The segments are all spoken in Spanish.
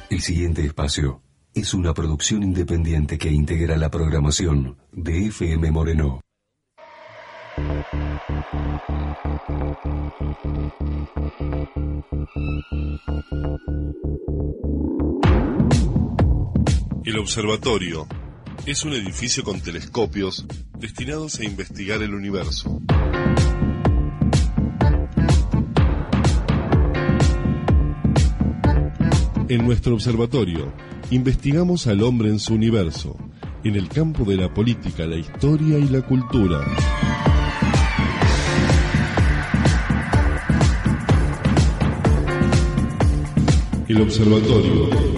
El siguiente espacio es una producción independiente que integra la programación de FM Moreno. El observatorio es un edificio con telescopios destinados a investigar el universo. En nuestro observatorio investigamos al hombre en su universo, en el campo de la política, la historia y la cultura. El observatorio.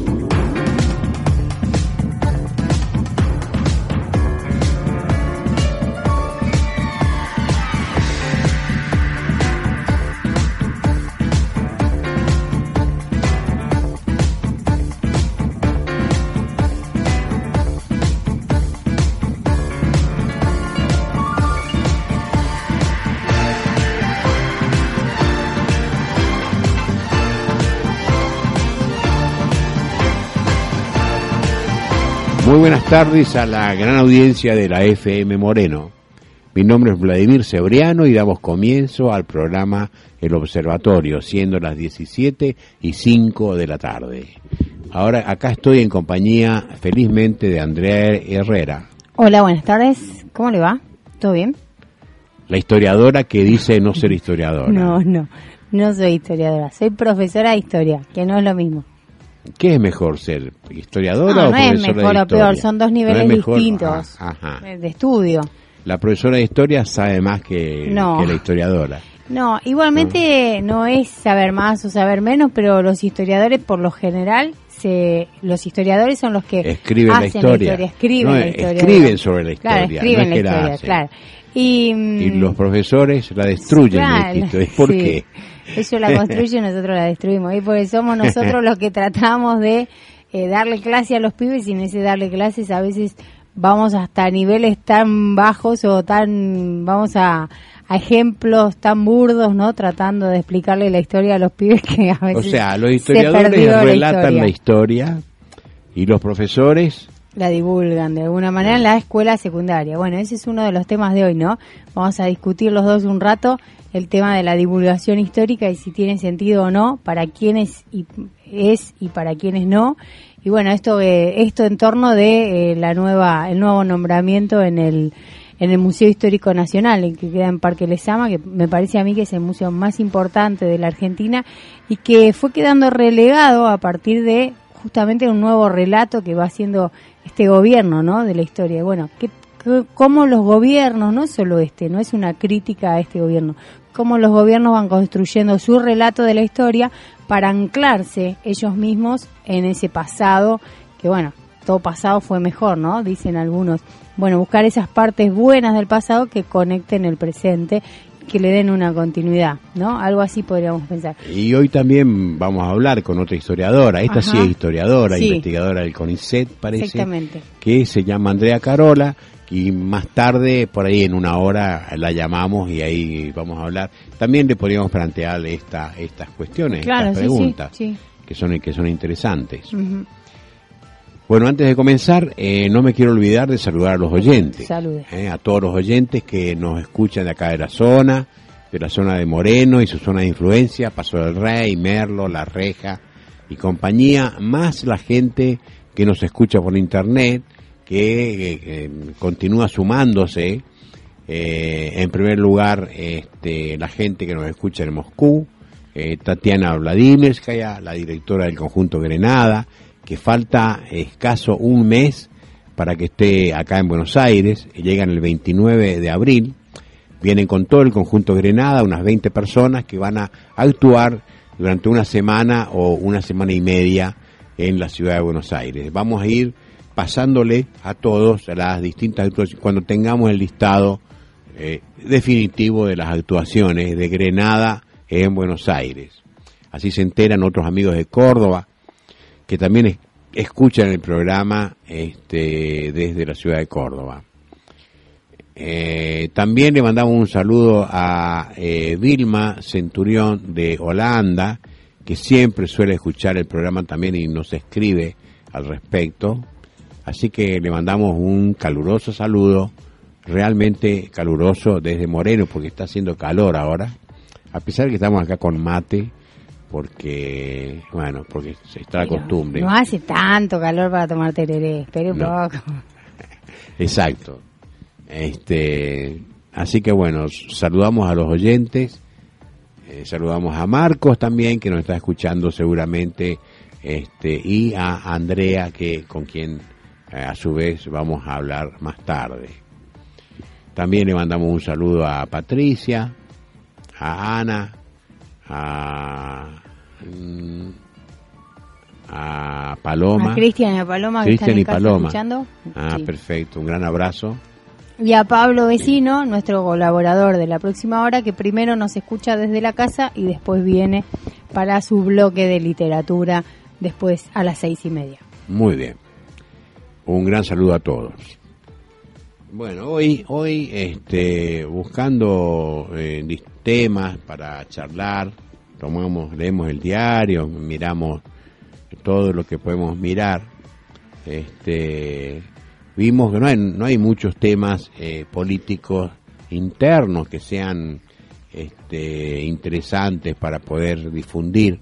Muy buenas tardes a la gran audiencia de la FM Moreno. Mi nombre es Vladimir Cebriano y damos comienzo al programa El Observatorio, siendo las 17:05 de la tarde. Ahora acá estoy en compañía, felizmente, de Andrea Herrera. Hola, buenas tardes. ¿Cómo le va? ¿Todo bien? La historiadora que dice no ser historiadora. No soy historiadora. Soy profesora de historia, que no es lo mismo. ¿Qué es mejor ser? ¿Historiadora o profesora de historia? No es mejor o peor, son dos niveles distintos de estudio. La profesora de historia sabe más que la historiadora. No, igualmente no es saber más o saber menos, pero los historiadores por lo general, los historiadores son los que escriben la historia. Escriben sobre la historia. Claro, escriben la historia, claro. Y los profesores la destruyen. ¿Por qué? Ellos la construyen, nosotros la destruimos. Y porque somos nosotros los que tratamos de darle clase a los pibes, y en ese darle clases a veces vamos hasta niveles tan bajos o vamos a ejemplos tan burdos, ¿no? Tratando de explicarle la historia a los pibes que a veces. O sea, los historiadores relatan la historia y los profesores la divulgan de alguna manera en la escuela secundaria. Bueno, ese es uno de los temas de hoy, ¿no? Vamos a discutir los dos un rato el tema de la divulgación histórica y si tiene sentido o no, para quiénes es y para quiénes no. Y bueno, esto en torno de el nuevo nombramiento en el Museo Histórico Nacional, el que queda en Parque Lezama, que me parece a mí que es el museo más importante de la Argentina y que fue quedando relegado a partir de justamente un nuevo relato que va haciendo este gobierno, ¿no? De la historia. Bueno, cómo los gobiernos, no solo no es una crítica a este gobierno, cómo los gobiernos van construyendo su relato de la historia para anclarse ellos mismos en ese pasado, que bueno, todo pasado fue mejor, ¿no? Dicen algunos. Bueno, buscar esas partes buenas del pasado que conecten el presente, que le den una continuidad, ¿no? Algo así podríamos pensar. Y hoy también vamos a hablar con otra historiadora, esta sí es historiadora, investigadora del CONICET, parece. Exactamente. Que se llama Andrea Carola, y más tarde, por ahí en una hora, la llamamos y ahí vamos a hablar. También le podríamos plantear estas cuestiones, estas preguntas, que son interesantes. Uh-huh. Bueno, antes de comenzar, no me quiero olvidar de saludar a los oyentes. A todos los oyentes que nos escuchan de acá de la zona de Moreno y su zona de influencia, Paso del Rey, Merlo, La Reja y compañía, más la gente que nos escucha por internet, que continúa sumándose. En primer lugar, la gente que nos escucha en Moscú, Tatiana Vladimirskaya, la directora del Conjunto Grenada, que falta escaso un mes para que esté acá en Buenos Aires, llegan el 29 de abril, vienen con todo el Conjunto Grenada, unas 20 personas que van a actuar durante una semana o una semana y media en la ciudad de Buenos Aires. Vamos a ir pasándole a todos las distintas actuaciones cuando tengamos el listado definitivo de las actuaciones de Grenada en Buenos Aires. Así se enteran otros amigos de Córdoba que también escuchan el programa desde la ciudad de Córdoba. También le mandamos un saludo a Vilma Centurión de Holanda, que siempre suele escuchar el programa también y nos escribe al respecto. Así que le mandamos un caluroso saludo, realmente caluroso desde Moreno, porque está haciendo calor ahora, a pesar de que estamos acá con mate, porque se está la costumbre. No hace tanto calor para tomar tereré, espere un poco. Exacto. Así que bueno, saludamos a los oyentes, saludamos a Marcos también, que nos está escuchando seguramente, y a Andrea, con quien a su vez vamos a hablar más tarde. También le mandamos un saludo a Patricia, a Ana, a Paloma. A Cristian y a Paloma, que están en casa escuchando. Sí. Perfecto, un gran abrazo. Y a Pablo Vecino, nuestro colaborador de La Próxima Hora, que primero nos escucha desde la casa y después viene para su bloque de literatura después a las 6:30. Muy bien. Un gran saludo a todos. Bueno, hoy buscando temas para charlar, leemos el diario, miramos todo lo que podemos mirar. Vimos que no hay muchos temas políticos internos que sean interesantes para poder difundir,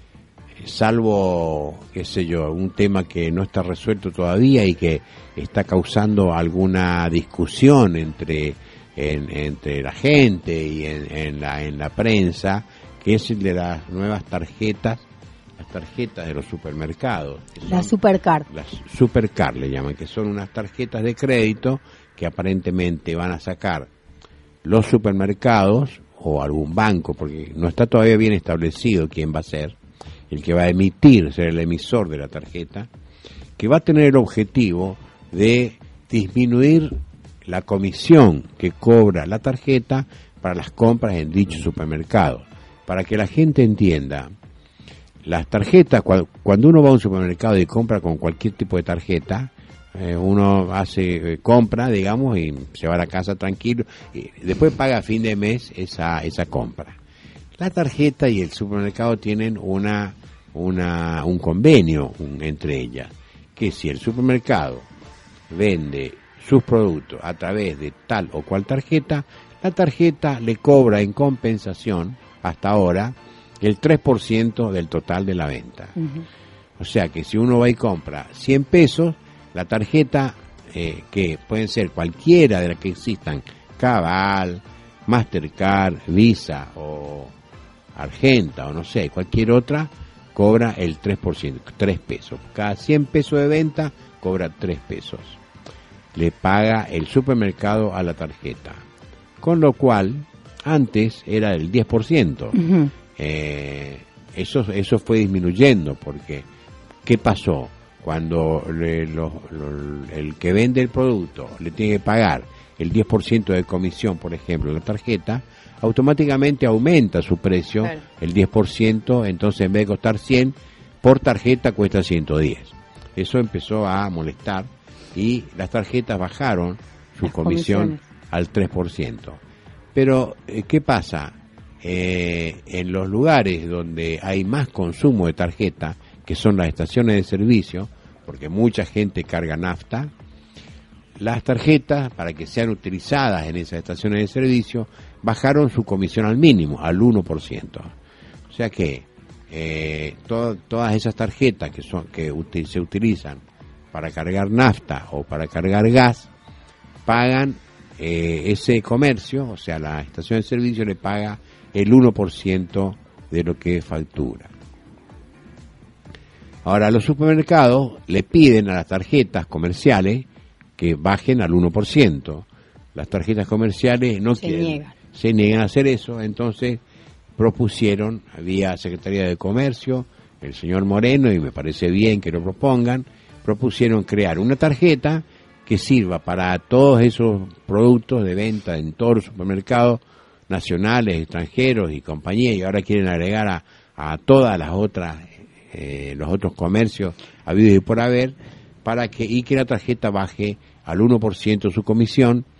salvo, un tema que no está resuelto todavía y que está causando alguna discusión entre la gente y en la prensa, que es el de las nuevas tarjetas de los supermercados. Las Supercard. Las Supercard le llaman, que son unas tarjetas de crédito que aparentemente van a sacar los supermercados o algún banco, porque no está todavía bien establecido quién va a ser el que va a ser el emisor de la tarjeta, que va a tener el objetivo de disminuir la comisión que cobra la tarjeta para las compras en dicho supermercado. Para que la gente entienda, las tarjetas, cuando uno va a un supermercado y compra con cualquier tipo de tarjeta, uno compra, digamos, y se va a la casa tranquilo, y después paga a fin de mes esa compra. La tarjeta y el supermercado tienen un convenio entre ellas, que si el supermercado vende sus productos a través de tal o cual tarjeta, la tarjeta le cobra en compensación, hasta ahora, el 3% del total de la venta. Uh-huh. O sea que si uno va y compra 100 pesos, la tarjeta, que pueden ser cualquiera de las que existan, Cabal, Mastercard, Visa o Argenta o no sé, cualquier otra, cobra el 3%, 3 pesos. Cada 100 pesos de venta cobra 3 pesos. Le paga el supermercado a la tarjeta. Con lo cual, antes era del 10%. Uh-huh. Eso fue disminuyendo, porque ¿qué pasó? Cuando el que vende el producto le tiene que pagar el 10% de comisión, por ejemplo, en la tarjeta, automáticamente aumenta su precio, claro, el 10%, entonces en vez de costar 100, por tarjeta cuesta 110. Eso empezó a molestar y las tarjetas bajaron su comisión al 3%. Pero, ¿qué pasa? En los lugares donde hay más consumo de tarjeta, que son las estaciones de servicio, porque mucha gente carga nafta, las tarjetas, para que sean utilizadas en esas estaciones de servicio, bajaron su comisión al mínimo, al 1%. O sea que todas esas tarjetas que se utilizan para cargar nafta o para cargar gas, pagan ese comercio, o sea, la estación de servicio le paga el 1% de lo que factura. Ahora, los supermercados le piden a las tarjetas comerciales que bajen al 1%. Las tarjetas comerciales se niegan a hacer eso, entonces propusieron, había Secretaría de Comercio, el señor Moreno, y me parece bien que lo propusieron crear una tarjeta que sirva para todos esos productos de venta en todos los supermercados nacionales, extranjeros y compañías, y ahora quieren agregar a todas las otras, los otros comercios habidos y por haber, que la tarjeta baje al 1% su comisión,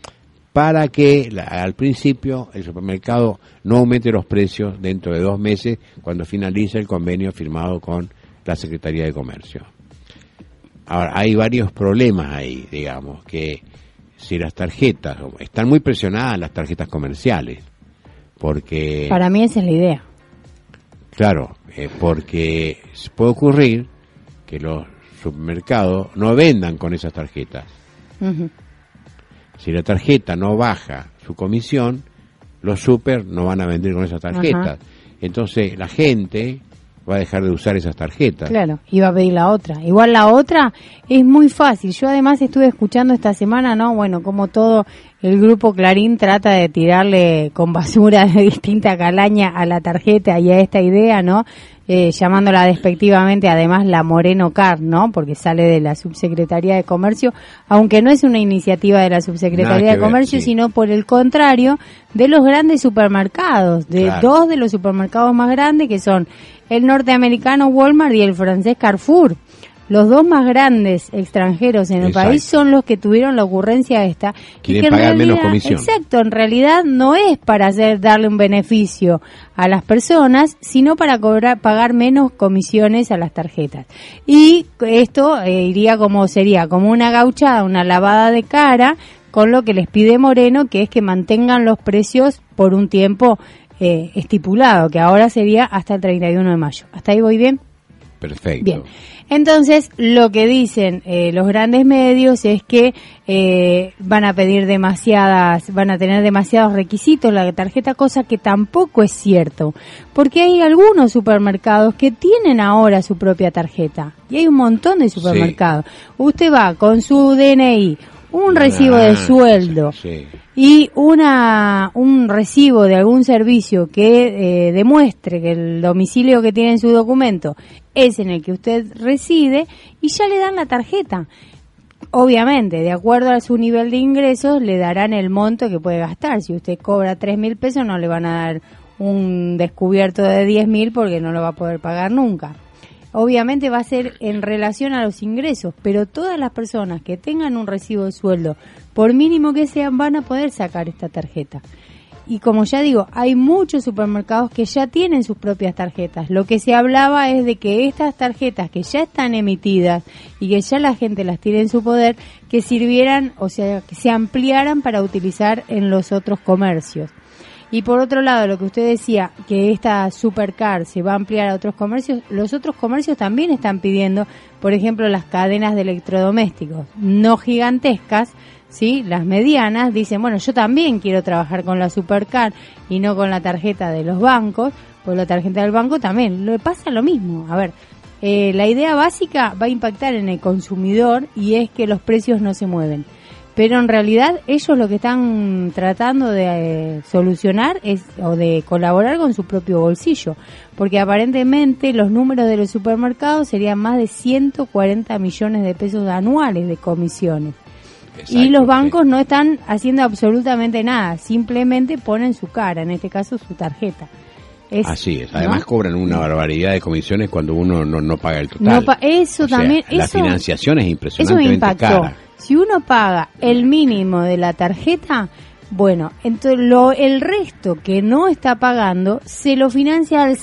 para que al principio el supermercado no aumente los precios dentro de 2 meses cuando finalice el convenio firmado con la Secretaría de Comercio. Ahora, hay varios problemas ahí, digamos, que si las tarjetas, están muy presionadas las tarjetas comerciales, porque... Para mí esa es la idea. Claro, porque puede ocurrir que los supermercados no vendan con esas tarjetas. Uh-huh. Si la tarjeta no baja su comisión, los super no van a vender con esas tarjetas. Uh-huh. Entonces la gente va a dejar de usar esas tarjetas. Claro, y va a pedir la otra. Igual la otra es muy fácil. Yo además estuve escuchando esta semana, ¿no? Bueno, como todo el grupo Clarín trata de tirarle con basura de distinta calaña a la tarjeta y a esta idea, ¿no? Llamándola despectivamente además la Moreno Card, ¿no? Porque sale de la Subsecretaría de Comercio, aunque no es una iniciativa de la Subsecretaría de Comercio, sino por el contrario, de los grandes supermercados, de dos de los supermercados más grandes que son el norteamericano Walmart y el francés Carrefour. Los dos más grandes extranjeros en el país son los que tuvieron la ocurrencia esta. Quieren que pagar menos comisión. Exacto, en realidad no es para darle un beneficio a las personas, sino para pagar menos comisiones a las tarjetas. Y esto sería como una gauchada, una lavada de cara con lo que les pide Moreno, que es que mantengan los precios por un tiempo estipulado, que ahora sería hasta el 31 de mayo. ¿Hasta ahí voy bien? Perfecto. Bien. Entonces, lo que dicen los grandes medios es que van a tener demasiados requisitos la tarjeta, cosa que tampoco es cierto, porque hay algunos supermercados que tienen ahora su propia tarjeta, y hay un montón de supermercados. Sí. Usted va con su DNI, un recibo de sueldo y un recibo de algún servicio que demuestre que el domicilio que tiene en su documento es en el que usted reside, y ya le dan la tarjeta. Obviamente, de acuerdo a su nivel de ingresos, le darán el monto que puede gastar. Si usted cobra 3.000 pesos, no le van a dar un descubierto de 10.000 porque no lo va a poder pagar nunca. Obviamente va a ser en relación a los ingresos, pero todas las personas que tengan un recibo de sueldo, por mínimo que sean, van a poder sacar esta tarjeta. Y como ya digo, hay muchos supermercados que ya tienen sus propias tarjetas. Lo que se hablaba es de que estas tarjetas que ya están emitidas y que ya la gente las tiene en su poder, que sirvieran, o sea, que se ampliaran para utilizar en los otros comercios. Y por otro lado, lo que usted decía, que esta Supercard se va a ampliar a otros comercios, los otros comercios también están pidiendo, por ejemplo, las cadenas de electrodomésticos, no gigantescas, ¿sí? Las medianas, dicen, bueno, yo también quiero trabajar con la Supercard y no con la tarjeta de los bancos, pues la tarjeta del banco también, le pasa lo mismo. A ver, la idea básica va a impactar en el consumidor y es que los precios no se mueven. Pero en realidad ellos lo que están tratando de solucionar o de colaborar con su propio bolsillo, porque aparentemente los números de los supermercados serían más de 140 millones de pesos anuales de comisiones. Exacto, y los bancos no están haciendo absolutamente nada, simplemente ponen su cara, en este caso su tarjeta. Así es, además, ¿no? Cobran una barbaridad de comisiones cuando uno no paga el total. La financiación es impresionantemente cara. Si uno paga el mínimo de la tarjeta, bueno, entonces el resto que no está pagando se lo financia al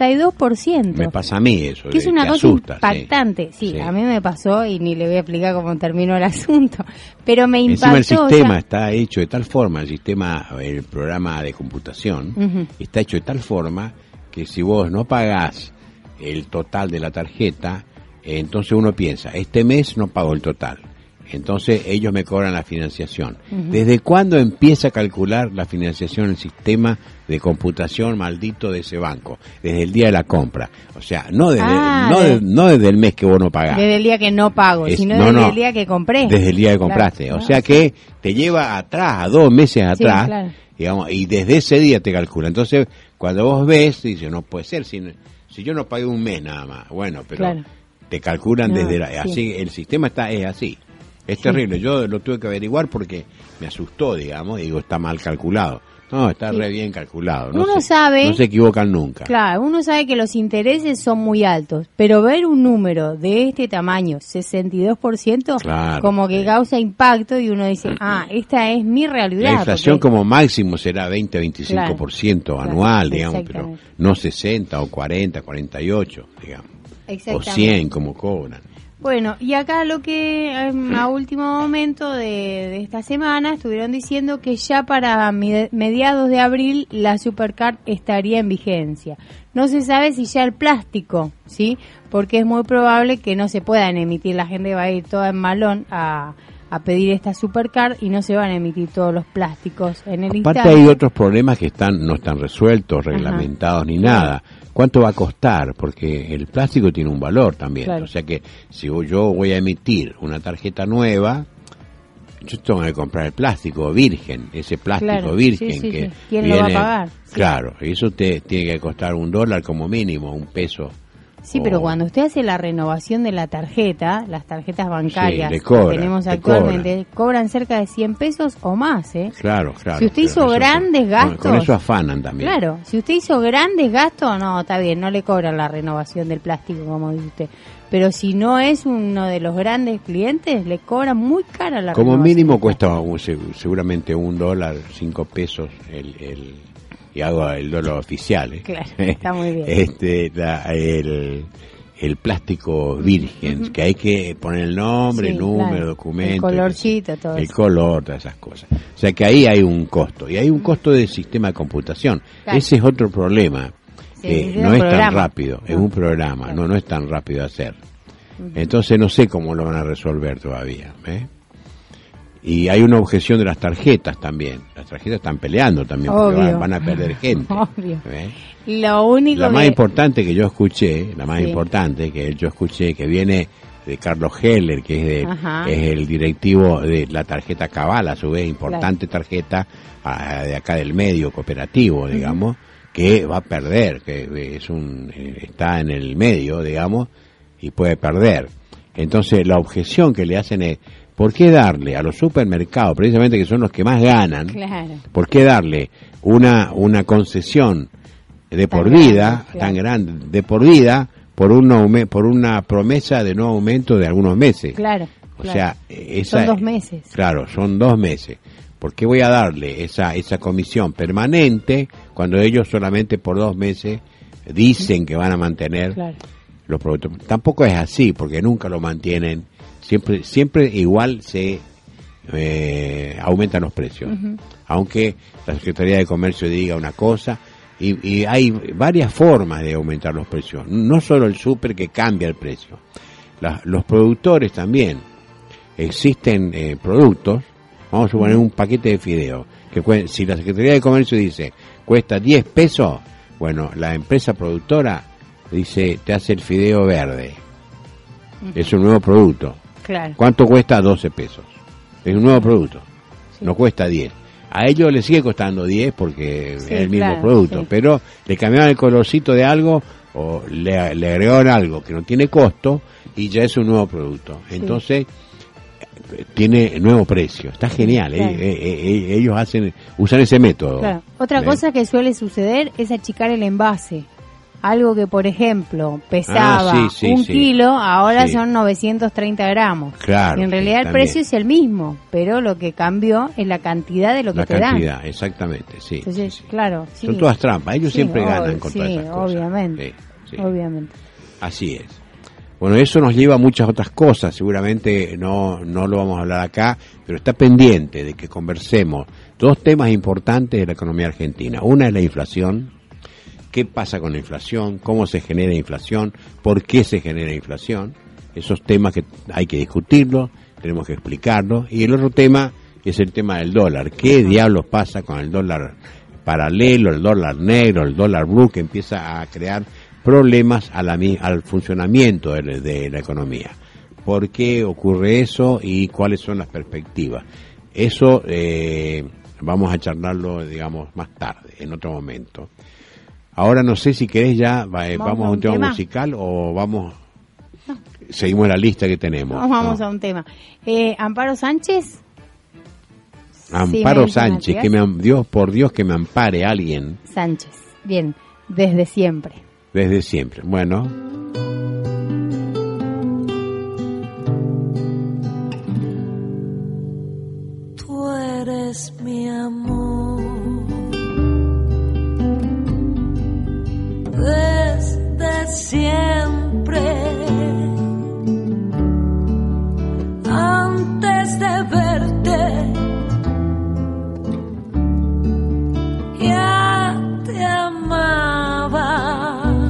62%. Me pasa a mí eso. Que es una cosa impactante. Sí, a mí me pasó y ni le voy a explicar cómo terminó el asunto. Pero me impactó. Encima el sistema está hecho de tal forma, el programa de computación, está hecho de tal forma que si vos no pagás el total de la tarjeta, entonces uno piensa, este mes no pago el total. Entonces ellos me cobran la financiación. ¿Desde cuándo empieza a calcular la financiación el sistema de computación maldito de ese banco? Desde el día de la compra. O sea, no desde el mes que vos no pagás. Desde el día que no pago, sino desde el día que compré. Desde el día que compraste. Claro. O sea que te lleva atrás, a 2 meses atrás, claro, digamos, y desde ese día te calcula. Entonces, cuando vos ves, dices, no puede ser, si yo no pagué un mes nada más. Bueno, pero te calculan así, el sistema es así. Es terrible, yo lo tuve que averiguar porque me asustó, digamos, digo, está mal calculado. No, está re bien calculado. Uno sabe... No se equivocan nunca. Claro, uno sabe que los intereses son muy altos, pero ver un número de este tamaño, 62%, claro, como que causa impacto y uno dice, esta es mi realidad. La inflación como máximo será 20-25% anual, digamos, pero no 60 o 40, 48, digamos. O 100 como cobran. Bueno, y acá lo que a último momento de esta semana estuvieron diciendo que ya para mediados de abril la Supercar estaría en vigencia. No se sabe si ya el plástico, ¿sí? Porque es muy probable que no se puedan emitir, la gente va a ir toda en malón a pedir esta Supercar y no se van a emitir todos los plásticos en el instante. Aparte hay otros problemas que no están resueltos, reglamentados ni nada. ¿Cuánto va a costar? Porque el plástico tiene un valor también. Claro. O sea que si yo voy a emitir una tarjeta nueva, yo tengo que comprar el plástico virgen, ese plástico virgen que ¿quién viene, lo va a pagar? Claro, eso tiene que costar $1 como mínimo, $1. Sí, pero cuando usted hace la renovación de la tarjeta, las tarjetas bancarias que tenemos actualmente, cobran cerca de $100 o más, ¿eh? Claro. Si usted hizo grandes gastos... Con eso afanan también. Claro, si usted hizo grandes gastos, no, está bien, no le cobran la renovación del plástico, como dice usted. Pero si no es uno de los grandes clientes, le cobran muy cara la como renovación. Como mínimo cuesta seguramente $1, $5 y hago el dólar oficial. Claro, está muy bien. El plástico virgen, que hay que poner el nombre, el número, documento. El colorcito, todo el eso. Color, todas esas cosas. O sea que ahí hay un costo. Y hay un costo del sistema de computación. Claro. Ese es otro problema. Que no es tan rápido. Es un programa, no es tan rápido de hacer. Entonces no sé cómo lo van a resolver todavía. Y hay una objeción de las tarjetas también. Las tarjetas están peleando también porque van a perder gente. Obvio. Lo único más importante que yo escuché, que viene de Carlos Heller, que es el directivo de la tarjeta Cabal, a su vez importante tarjeta de acá del medio cooperativo, digamos, que va a perder, que está en el medio, digamos, y puede perder. Entonces la objeción que le hacen es, ¿por qué darle a los supermercados, precisamente que son los que más ganan, por qué darle una concesión de por vida, tan grande, de por vida, por una promesa de no aumento de algunos meses? O sea, son 2 meses. Claro, son 2 meses. ¿Por qué voy a darle esa comisión permanente cuando ellos solamente por 2 meses dicen que van a mantener los productos? Tampoco es así, porque nunca lo mantienen. Siempre igual se aumentan los precios, aunque la Secretaría de Comercio diga una cosa, y hay varias formas de aumentar los precios, no solo el súper que cambia el precio, los productores también. Existen productos, vamos a suponer un paquete de fideos, que si la Secretaría de Comercio dice cuesta $10, bueno, la empresa productora dice te hace el fideo verde, es un nuevo producto. Claro. ¿Cuánto cuesta? $12. Es un nuevo producto. No cuesta 10. A ellos les sigue costando 10 porque es el mismo producto, pero le cambiaron el colorcito de algo o le agregaron algo que no tiene costo y ya es un nuevo producto. Entonces tiene nuevo precio. Está genial. Ellos usan ese método. Claro. Otra cosa que suele suceder es achicar el envase. Algo que, por ejemplo, pesaba un kilo, ahora son 930 gramos. Claro. Y en realidad el precio es el mismo, pero lo que cambió es la cantidad de lo que te dan. La cantidad, exactamente, sí. Entonces, claro. Son todas trampas, ellos siempre ganan con todas esas cosas. Obviamente. Obviamente. Así es. Bueno, eso nos lleva a muchas otras cosas, seguramente no lo vamos a hablar acá, pero está pendiente de que conversemos 2 temas importantes de la economía argentina. Una es la inflación. ¿Qué pasa con la inflación? ¿Cómo se genera inflación? ¿Por qué se genera inflación? Esos temas que hay que discutirlos, tenemos que explicarlos. Y el otro tema es el tema del dólar. ¿Qué diablos pasa con el dólar paralelo, el dólar negro, el dólar blue, que empieza a crear problemas al funcionamiento de la economía? ¿Por qué ocurre eso y cuáles son las perspectivas? Eso vamos a charlarlo, digamos, más tarde, en otro momento. Ahora no sé si querés ya, vamos a un tema musical o seguimos la lista que tenemos. Vamos a un tema. Amparo Sánchez, Amparo Sánchez, Dios por Dios que me ampare alguien. Sánchez, bien, desde siempre. Desde siempre, bueno. Tú eres mi amor, desde siempre. Antes de verte ya te amaba,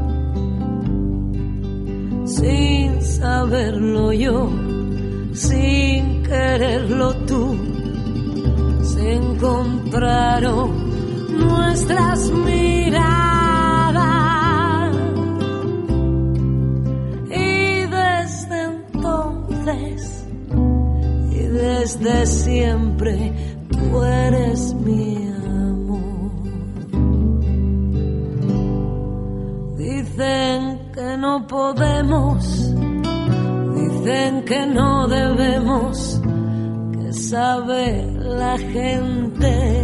sin saberlo yo, sin quererlo tú, se encontraron nuestras miradas y desde entonces y desde siempre tú eres mi amor. Dicen que no podemos, dicen que no debemos, que sabe la gente.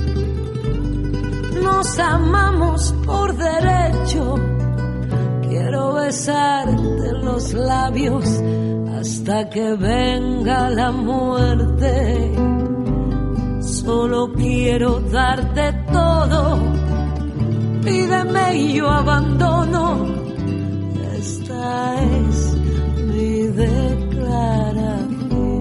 Nos amamos por derecho, quiero besarte los labios hasta que venga la muerte. Solo quiero darte todo, pídeme y yo abandono. Esta es mi declaración.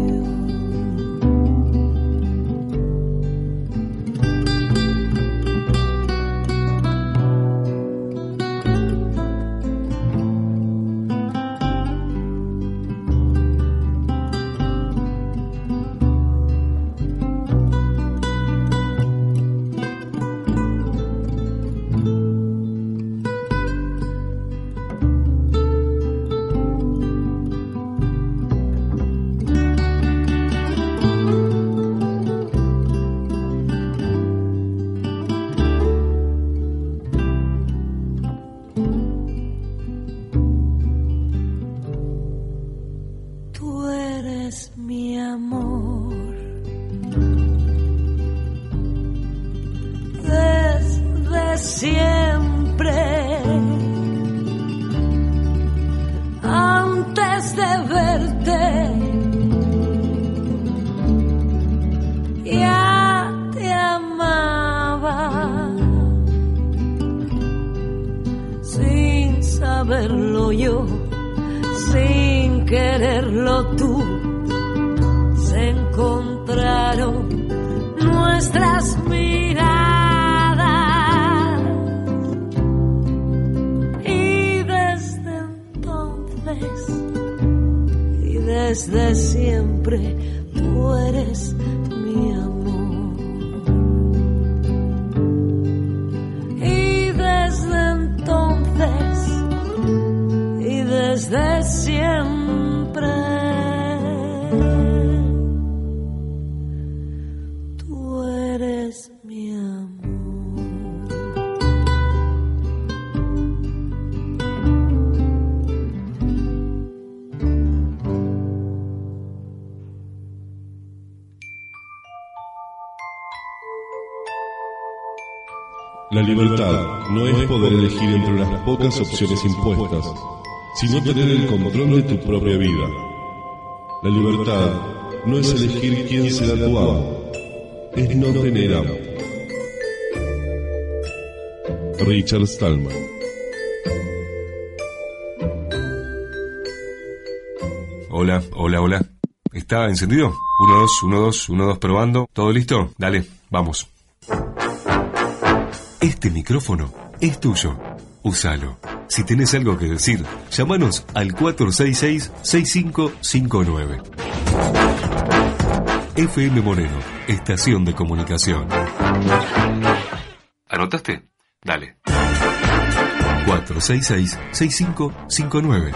Saberlo yo, sin quererlo tú, se encontraron nuestras miradas y desde entonces y desde siempre tú eres mi amor. Y desde entonces y desde siempre tú eres mi amor. La libertad no es poder elegir entre las pocas opciones impuestas, sino tener el control de tu propia vida. La libertad no es elegir quién será tu amo, es no tener amo. Richard Stallman. Hola, hola, hola. ¿Está encendido? 1, 2, 1, 2, 1, 2, probando. ¿Todo listo? Dale, vamos. Este micrófono es tuyo. Úsalo. Si tenés algo que decir, llámanos al 466-6559. FM Moreno, estación de comunicación. ¿Anotaste? Dale. 466-6559.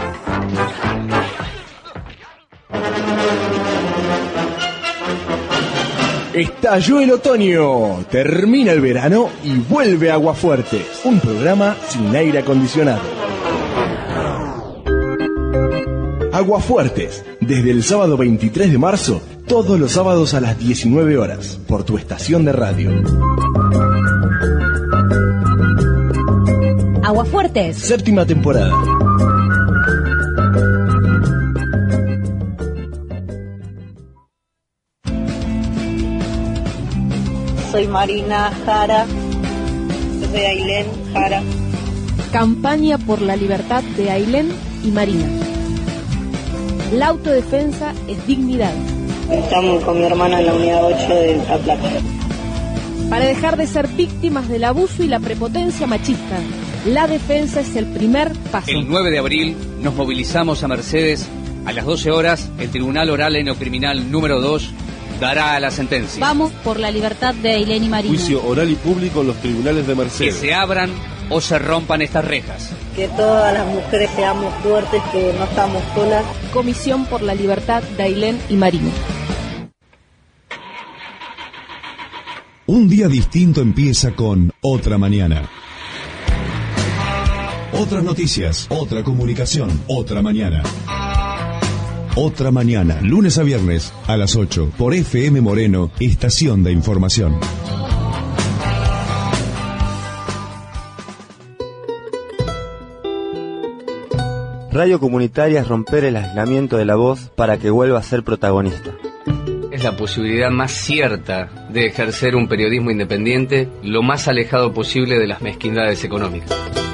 Estalló el otoño, termina el verano y vuelve Aguafuertes, un programa sin aire acondicionado. Aguafuertes, desde el sábado 23 de marzo, todos los sábados a las 19 horas, por tu estación de radio. Aguafuertes. 7ª temporada. Soy Marina Jara, de Ailén Jara. Campaña por la libertad de Ailén y Marina. La autodefensa es dignidad. Estamos con mi hermana en la unidad 8 de La Plata. Para dejar de ser víctimas del abuso y la prepotencia machista, la defensa es el primer paso. El 9 de abril nos movilizamos a Mercedes. A las 12 horas, el Tribunal Oral Criminal número 2 dará la sentencia. Vamos por la libertad de Ailén y Marina. Juicio oral y público en los tribunales de Que Mercedes. se abran o se rompan estas rejas. Que todas las mujeres seamos fuertes, que no estamos solas. Comisión por la libertad de Ailén y Marina. Un día distinto empieza con Otra Mañana. Otras noticias, otra comunicación, otra mañana. Otra Mañana, lunes a viernes a las 8 por FM Moreno, estación de información. Radio comunitaria es romper el aislamiento de la voz para que vuelva a ser protagonista. Es la posibilidad más cierta de ejercer un periodismo independiente lo más alejado posible de las mezquindades económicas.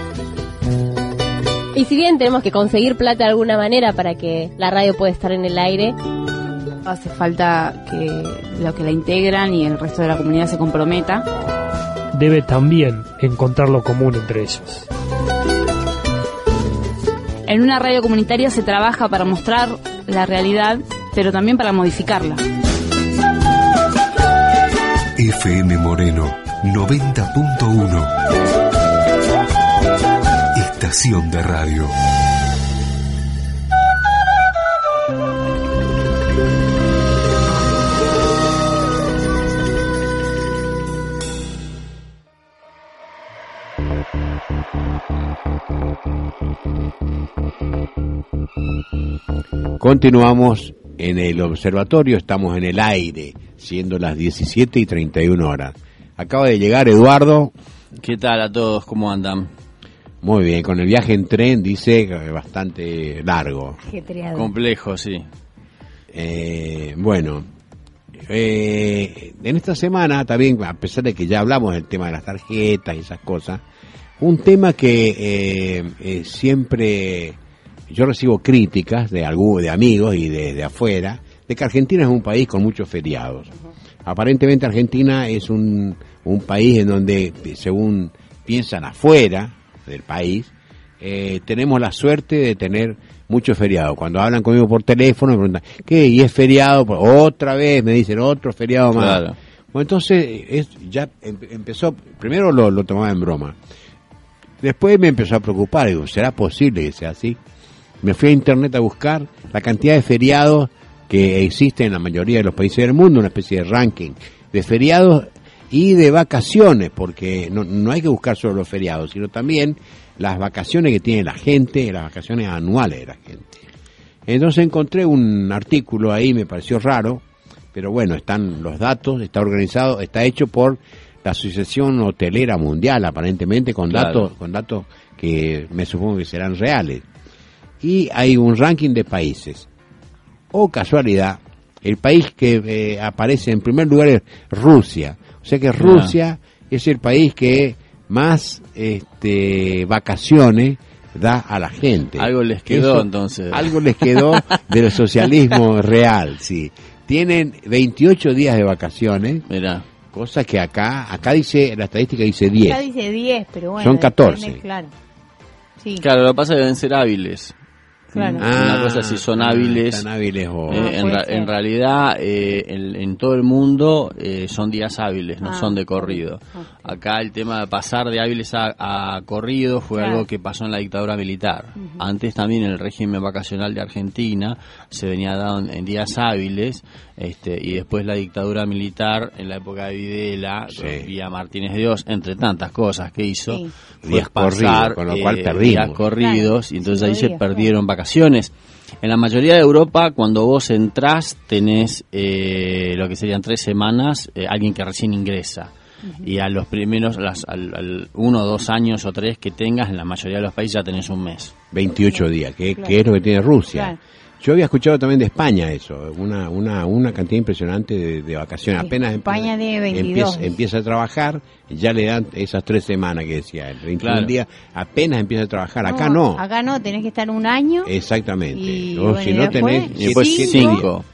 Y si bien tenemos que conseguir plata de alguna manera para que la radio pueda estar en el aire, hace falta que lo que la integran y el resto de la comunidad se comprometa. Debe también encontrar lo común entre ellos. En una radio comunitaria se trabaja para mostrar la realidad, pero también para modificarla. FM Moreno 90.1. Estación de radio. Continuamos en el observatorio, estamos en el aire, siendo las 17:31. Acaba de llegar Eduardo. ¿Qué tal a todos? ¿Cómo andan? Muy bien, con el viaje en tren, dice, bastante largo. Complejo, sí. Bueno, en esta semana también, a pesar de que ya hablamos del tema de las tarjetas y esas cosas, un tema que siempre yo recibo críticas de amigos y de afuera, de que Argentina es un país con muchos feriados. Aparentemente Argentina es un país en donde, según piensan afuera del país, tenemos la suerte de tener muchos feriados. Cuando hablan conmigo por teléfono me preguntan, ¿qué? ¿Y es feriado? Otra vez me dicen, otro feriado más. Claro. Bueno, entonces ya empezó, primero lo tomaba en broma. Después me empezó a preocupar, digo, ¿será posible que sea así? Me fui a internet a buscar la cantidad de feriados que existen en la mayoría de los países del mundo, una especie de ranking de feriados y de vacaciones, porque no hay que buscar solo los feriados, sino también las vacaciones que tiene la gente, las vacaciones anuales de la gente. Entonces encontré un artículo ahí, me pareció raro, pero bueno, están los datos, está organizado, está hecho por la Asociación Hotelera Mundial, aparentemente, con datos que me supongo que serán reales. Y hay un ranking de países. O casualidad, el país que aparece en primer lugar es Rusia. O sea que Rusia es el país que más vacaciones da a la gente. Algo les quedó entonces. Algo les quedó del socialismo real, sí. Tienen 28 días de vacaciones. Mirá. Cosa que acá dice, la estadística dice 10. Acá dice 10, pero bueno. Son 14. Claro. Sí. Claro, lo que pasa es que deben ser hábiles. Claro. Una cosa si son hábiles. Están hábiles o... en realidad, en todo el mundo son días hábiles, no son de corrido. Okay. Acá el tema de pasar de hábiles a corrido fue algo que pasó en la dictadura militar. Antes también el régimen vacacional de Argentina se venía dando en días hábiles, y después la dictadura militar en la época de Videla, vía Martínez de Oz, entre tantas cosas que hizo, fue días pasar con lo cual perdimos. días corridos, y entonces ahí se perdieron vacaciones vacaciones. En la mayoría de Europa, cuando vos entrás, tenés lo que serían 3 semanas, alguien que recién ingresa. Y a los primeros, al 1, 2 años o 3 que tengas, en la mayoría de los países ya tenés un mes. 28 días, que es lo que tiene Rusia. Claro. Yo había escuchado también de España eso, una cantidad impresionante de vacaciones. Sí, Apenas España tiene 22. empieza a trabajar, ya le dan esas 3 semanas que decía, el 21 días, apenas empieza a trabajar. Acá no. Acá no, tenés que estar un año. Exactamente. Y, o si no tenés... Y después 5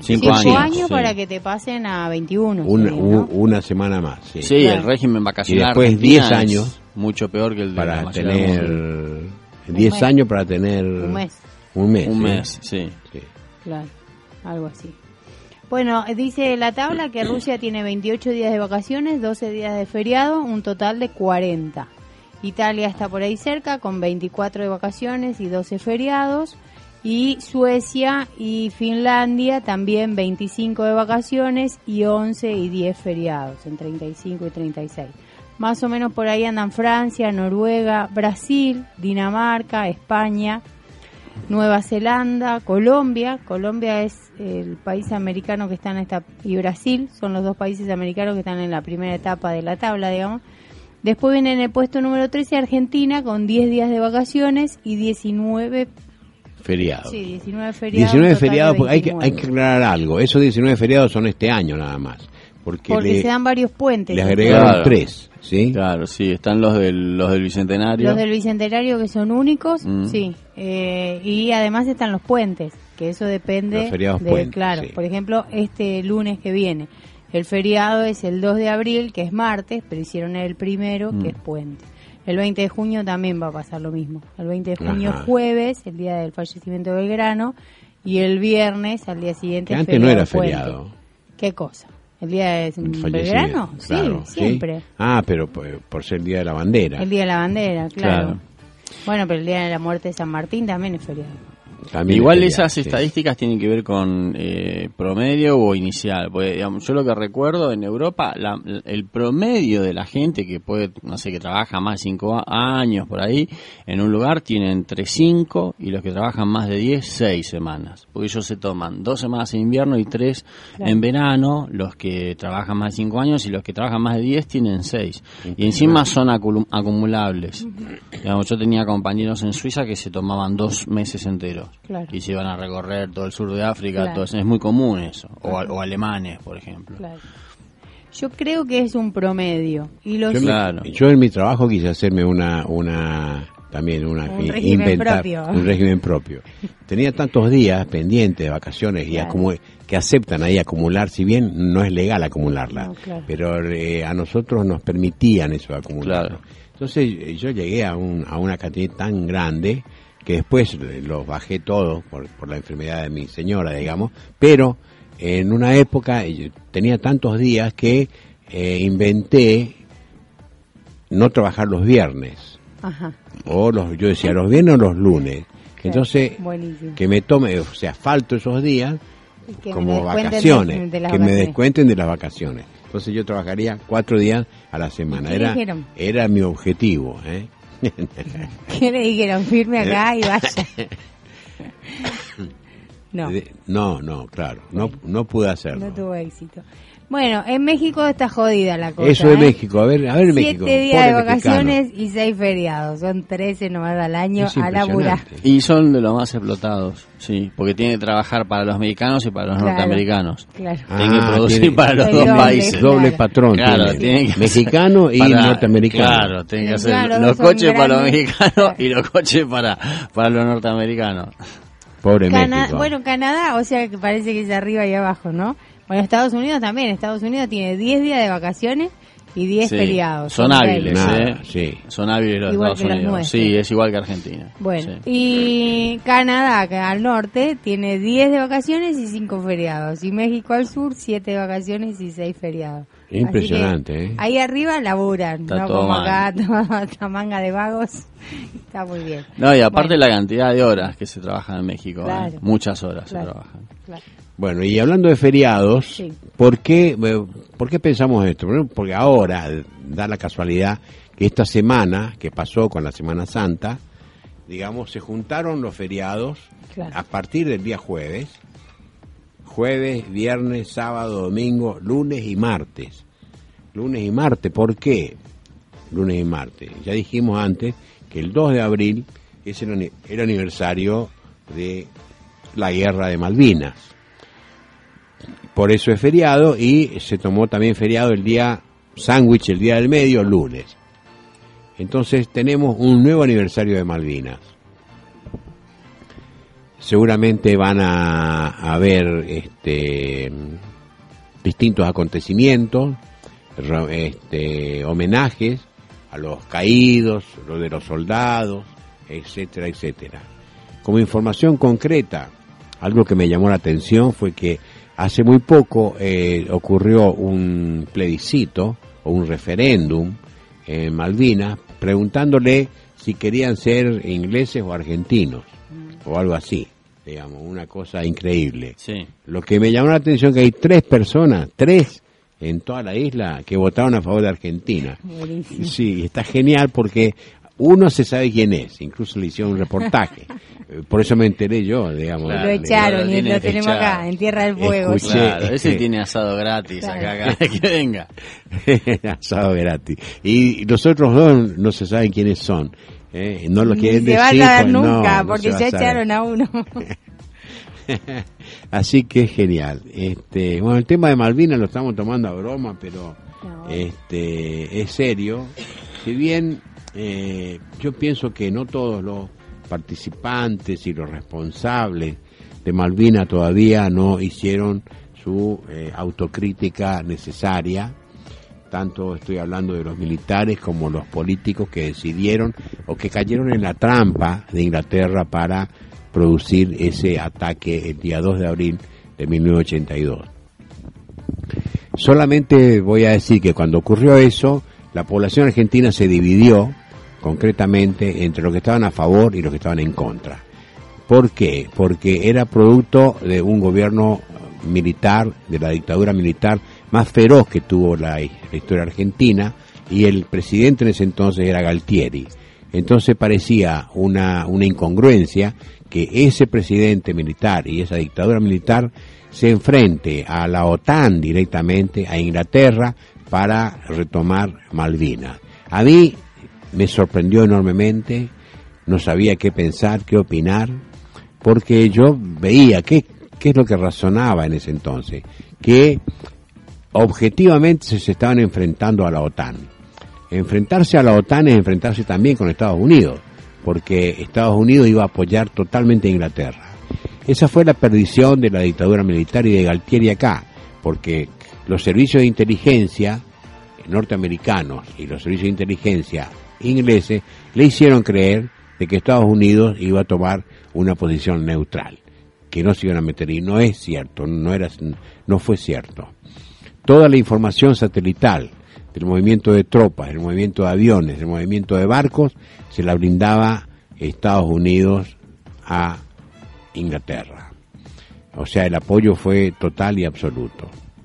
años para que te pasen a 21. Una semana más. Sí, claro. El régimen vacacional. Y después 10 años. Mucho peor que el de para la mayoría tener 10 años para tener... Un mes, sí. Claro, algo así. Bueno, dice la tabla que Rusia tiene 28 días de vacaciones, 12 días de feriado, un total de 40. Italia está por ahí cerca con 24 de vacaciones y 12 feriados. Y Suecia y Finlandia también 25 de vacaciones y 11 y 10 feriados, en 35 y 36. Más o menos por ahí andan Francia, Noruega, Brasil, Dinamarca, España, Nueva Zelanda, Colombia. Colombia es el país americano que está en esta, y Brasil son los 2 países americanos que están en la primera etapa de la tabla, digamos. Después viene en el puesto número 13 Argentina con 10 días de vacaciones y 19 feriados. Sí, 19 feriados. 19 feriados, porque hay que aclarar algo. Esos 19 feriados son este año nada más. Porque se dan varios puentes. Le agregaron 3, ¿sí? Claro, sí, están los del Bicentenario. Los del Bicentenario que son únicos, sí. Y además están los puentes, que eso depende los feriados puentes, claro, sí. Por ejemplo, este lunes que viene, el feriado es el 2 de abril, que es martes, pero hicieron el primero, que es puente. El 20 de junio también va a pasar lo mismo. El 20 de junio jueves, el día del fallecimiento de Belgrano, y el viernes, al día siguiente, que antes no era feriado. ¿Qué cosa? ¿El día de Belgrano? Claro, sí, siempre. Ah, pero por ser el día de la bandera. El día de la bandera, claro. Bueno, pero el día de la muerte de San Martín también es feriado. Igual esas estadísticas tienen que ver con promedio o inicial. Porque, digamos, yo lo que recuerdo en Europa, el promedio de la gente que puede, no sé, que trabaja más de 5 años por ahí, en un lugar tiene entre 5 y los que trabajan más de 10, 6 semanas. Porque ellos se toman 2 semanas en invierno y 3 en verano, los que trabajan más de 5 años, y los que trabajan más de 10 tienen 6. Y encima son acumulables. Digamos, yo tenía compañeros en Suiza que se tomaban 2 meses enteros. Claro. Y se iban a recorrer todo el sur de África, claro. Es muy común eso, o alemanes, por ejemplo. Claro. Yo creo que es un promedio. Y yo en mi trabajo quise hacerme un régimen propio. Tenía tantos días pendientes de vacaciones y que aceptan ahí acumular, si bien no es legal acumularla, pero a nosotros nos permitían eso de acumular. Claro. Entonces yo llegué a una cantidad tan grande que después los bajé todos por la enfermedad de mi señora, digamos, pero en una época tenía tantos días que inventé no trabajar los viernes. Ajá. Yo decía los viernes o los lunes. Entonces, buenísimo. Que me tome, falto esos días como vacaciones, que me descuenten de las vacaciones. Entonces yo trabajaría 4 días a la semana. Era mi objetivo, ¿Qué le dijeron? Firme acá y vaya. No, claro, no pude hacerlo. No tuvo éxito. Bueno, en México está jodida la cosa. Eso de México, a ver México. 7 días de vacaciones y 6 feriados. Son 13 nomás al año a laburar. Y son de los más explotados, sí, porque tiene que trabajar para los mexicanos y para los norteamericanos. Claro. Tiene que producir para los dos países. Doble patrón. Claro, tiene que mexicano y norteamericano. Claro, tiene que hacer los coches para los mexicanos y los coches para los norteamericanos. Pobre México. Bueno, Canadá, o sea que parece que es arriba y abajo, ¿no? Bueno, Estados Unidos también. Estados Unidos tiene 10 días de vacaciones y 10 feriados. Son hábiles, sí. Son hábiles los igual Estados Unidos. Sí, es igual que Argentina. Bueno, y Canadá, que al norte, tiene 10 de vacaciones y 5 feriados. Y México al sur, 7 de vacaciones y 6 feriados. Impresionante, Ahí arriba laburan, está no todo como mal. acá, toda manga de vagos. Está muy bien. No, y aparte la cantidad de horas que se trabajan en México. Claro. Muchas horas se trabajan. Claro. Bueno, y hablando de feriados, ¿por qué pensamos esto? Porque ahora da la casualidad que esta semana que pasó con la Semana Santa, digamos, se juntaron los feriados claro. a partir del día jueves, viernes, sábado, domingo, lunes y martes. Lunes y martes, ¿por qué? Lunes y martes. Ya dijimos antes que el 2 de abril es el aniversario de la Guerra de Malvinas. Por eso es feriado, y se tomó también feriado el día sándwich, el día del medio, lunes. Entonces tenemos un nuevo aniversario de Malvinas. Seguramente van a haber distintos acontecimientos, homenajes a los caídos, los de los soldados, etcétera, etcétera. Como información concreta, algo que me llamó la atención fue que hace muy poco ocurrió un plebiscito o un referéndum en Malvinas preguntándole si querían ser ingleses o argentinos o algo así, digamos, una cosa increíble. Sí. Lo que me llamó la atención es que hay 3 personas en toda la isla que votaron a favor de Argentina. Buenísimo. Sí, está genial porque uno se sabe quién es, incluso le hicieron un reportaje. Por eso me enteré yo, digamos. Claro, lo echaron y lo tenemos acá, en Tierra del Fuego. Escuché, claro, ese tiene asado gratis acá, que venga. Asado gratis. Y los otros 2 no se saben quiénes son. No lo quieren decir. Se van a dar nunca, no porque ya echaron a uno. Así que es genial. Bueno, el tema de Malvinas lo estamos tomando a broma, pero es serio. Si bien yo pienso que no todos los participantes y los responsables de Malvinas todavía no hicieron su autocrítica necesaria. Tanto estoy hablando de los militares como los políticos que decidieron o que cayeron en la trampa de Inglaterra para producir ese ataque el día 2 de abril de 1982. Solamente voy a decir que cuando ocurrió eso, la población argentina se dividió concretamente entre los que estaban a favor y los que estaban en contra. ¿Por qué? Porque era producto de un gobierno militar, de la dictadura militar más feroz que tuvo la historia argentina, y el presidente en ese entonces era Galtieri. Entonces parecía una incongruencia que ese presidente militar y esa dictadura militar se enfrente a la OTAN directamente, a Inglaterra, para retomar Malvinas. A mí me sorprendió enormemente, no sabía qué pensar, qué opinar, porque yo veía qué es lo que razonaba en ese entonces, que objetivamente se estaban enfrentando a la OTAN. Enfrentarse a la OTAN es enfrentarse también con Estados Unidos, porque Estados Unidos iba a apoyar totalmente a Inglaterra. Esa fue la perdición de la dictadura militar y de Galtieri acá, porque los servicios de inteligencia norteamericanos y los servicios de inteligencia ingleses le hicieron creer de que Estados Unidos iba a tomar una posición neutral, que no se iban a meter, y no es cierto, no fue cierto. Toda la información satelital del movimiento de tropas, del movimiento de aviones, del movimiento de barcos, se la brindaba Estados Unidos a Inglaterra. O sea, el apoyo fue total y absoluto.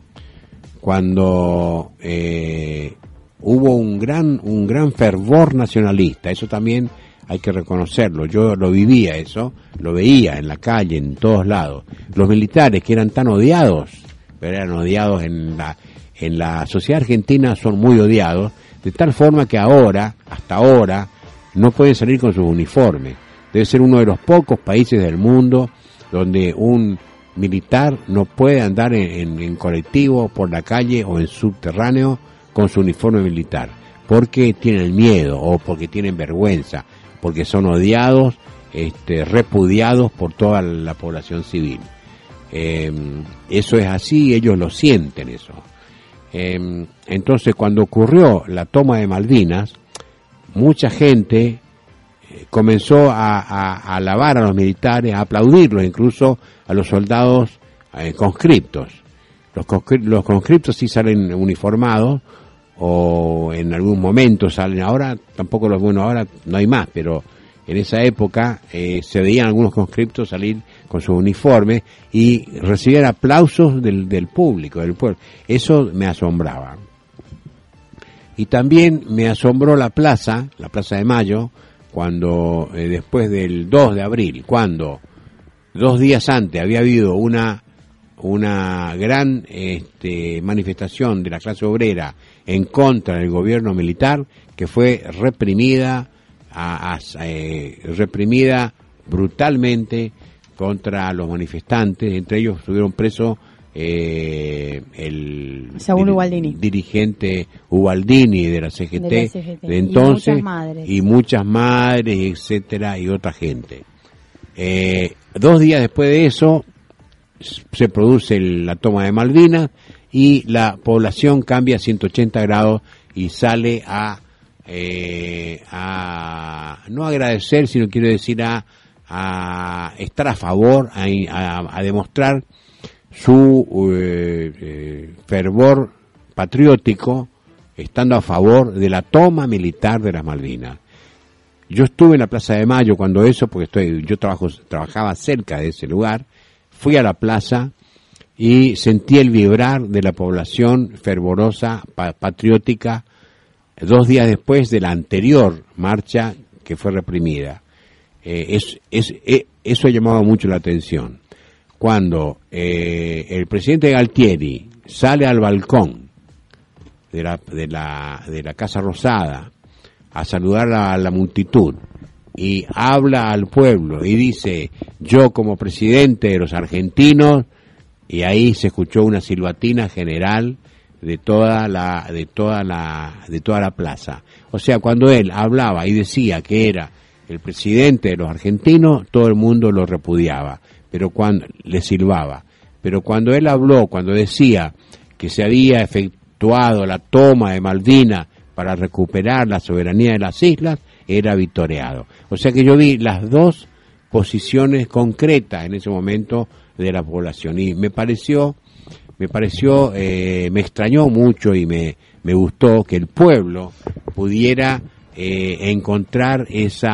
Cuando hubo un gran fervor nacionalista, eso también hay que reconocerlo, yo lo vivía eso, lo veía en la calle, en todos lados. Los militares que eran tan odiados, pero eran odiados en la sociedad argentina, son muy odiados, de tal forma que hasta ahora, no pueden salir con sus uniformes. Debe ser uno de los pocos países del mundo donde un militar no puede andar en colectivo, por la calle o en subterráneo con su uniforme militar, porque tienen miedo o porque tienen vergüenza, porque son odiados, repudiados por toda la población civil. Eso es así, ellos lo sienten eso. Entonces, cuando ocurrió la toma de Malvinas, mucha gente comenzó a alabar a los militares, a aplaudirlos, incluso a los soldados conscriptos. Los conscriptos sí salen uniformados, o en algún momento salen, ahora tampoco ahora no hay más, pero en esa época se veían algunos conscriptos salir con sus uniformes y recibían aplausos del público, del pueblo. Eso me asombraba. Y también me asombró la Plaza de Mayo, cuando después del 2 de abril, cuando 2 días antes había habido una gran manifestación de la clase obrera en contra del gobierno militar, que fue reprimida brutalmente contra los manifestantes. Entre ellos estuvieron presos el dirigente Ubaldini de la CGT de entonces, y muchas madres, etcétera, y otra gente. 2 días después de eso se produce la toma de Malvinas y la población cambia a 180 grados y sale a no agradecer, sino quiero decir a estar a favor, a demostrar su fervor patriótico, estando a favor de la toma militar de las Malvinas. Yo estuve en la Plaza de Mayo cuando eso, porque yo trabajaba cerca de ese lugar, fui a la plaza y sentí el vibrar de la población fervorosa, patriótica, 2 días después de la anterior marcha que fue reprimida. Eso llamaba mucho la atención. Cuando el presidente Galtieri sale al balcón de la Casa Rosada a saludar a la multitud y habla al pueblo y dice: yo como presidente de los argentinos, y ahí se escuchó una silbatina general de toda la plaza. O sea, cuando él hablaba y decía que era el presidente de los argentinos, todo el mundo lo repudiaba, pero cuando le silbaba. Pero cuando él habló, cuando decía que se había efectuado la toma de Malvinas para recuperar la soberanía de las islas, era vitoreado. O sea que yo vi las dos posiciones concretas en ese momento de la población, y me extrañó mucho y me gustó que el pueblo pudiera encontrar ese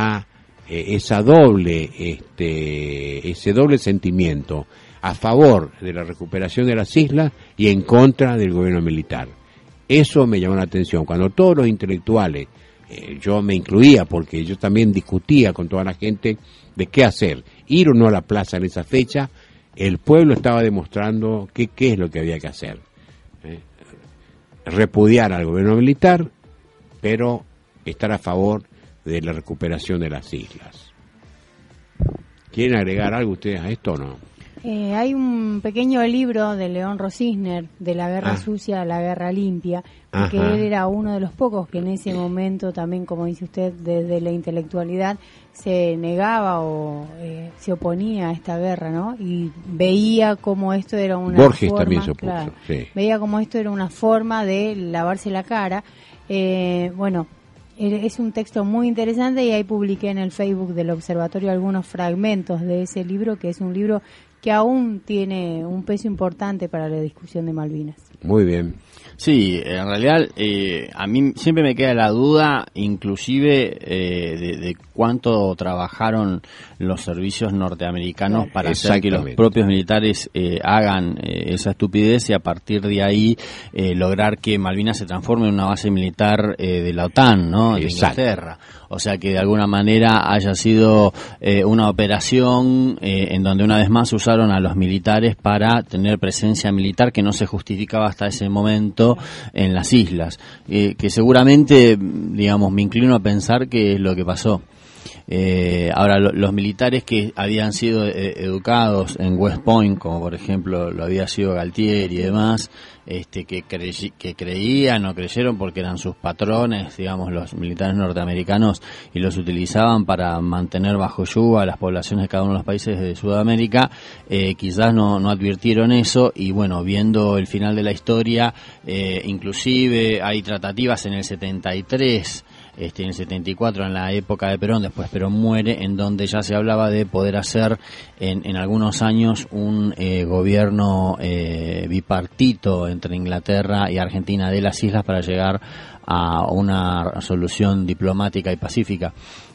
doble sentimiento a favor de la recuperación de las islas y en contra del gobierno militar. Eso me llamó la atención. Cuando todos los intelectuales, yo me incluía porque yo también discutía con toda la gente de qué hacer, ir o no a la plaza en esa fecha, el pueblo estaba demostrando qué es lo que había que hacer. Repudiar al gobierno militar, pero estar a favor de la recuperación de las islas. ¿Quieren agregar algo ustedes a esto o no? Hay un pequeño libro de León Rosisner, de la guerra sucia a la guerra limpia, porque él era uno de los pocos que en ese momento también, como dice usted, desde la intelectualidad se negaba o se oponía a esta guerra, ¿no? Y veía como esto era una Borges forma, también se opuso, claro, sí. Veía como esto era una forma de lavarse la cara. Bueno, es un texto muy interesante y ahí publiqué en el Facebook del Observatorio algunos fragmentos de ese libro, que es un libro que aún tiene un peso importante para la discusión de Malvinas. Muy bien. Sí, en realidad a mí siempre me queda la duda, inclusive de cuánto trabajaron los servicios norteamericanos para hacer que los propios militares hagan esa estupidez y a partir de ahí lograr que Malvinas se transforme en una base militar de la OTAN, ¿no? De Inglaterra. O sea que de alguna manera haya sido una operación en donde una vez más usaron a los militares para tener presencia militar que no se justificaba hasta ese momento en las islas, que seguramente, digamos, me inclino a pensar que es lo que pasó. Ahora, los militares que habían sido educados en West Point, como por ejemplo lo había sido Galtieri y demás, que creían o creyeron porque eran sus patrones, digamos, los militares norteamericanos, y los utilizaban para mantener bajo yugo a las poblaciones de cada uno de los países de Sudamérica, quizás no advirtieron eso, y bueno, viendo el final de la historia, inclusive hay tratativas en el 73, en el 74, en la época de Perón, después Perón muere, en donde ya se hablaba de poder hacer en algunos años un gobierno bipartito entre Inglaterra y Argentina de las islas para llegar a una solución diplomática y pacífica.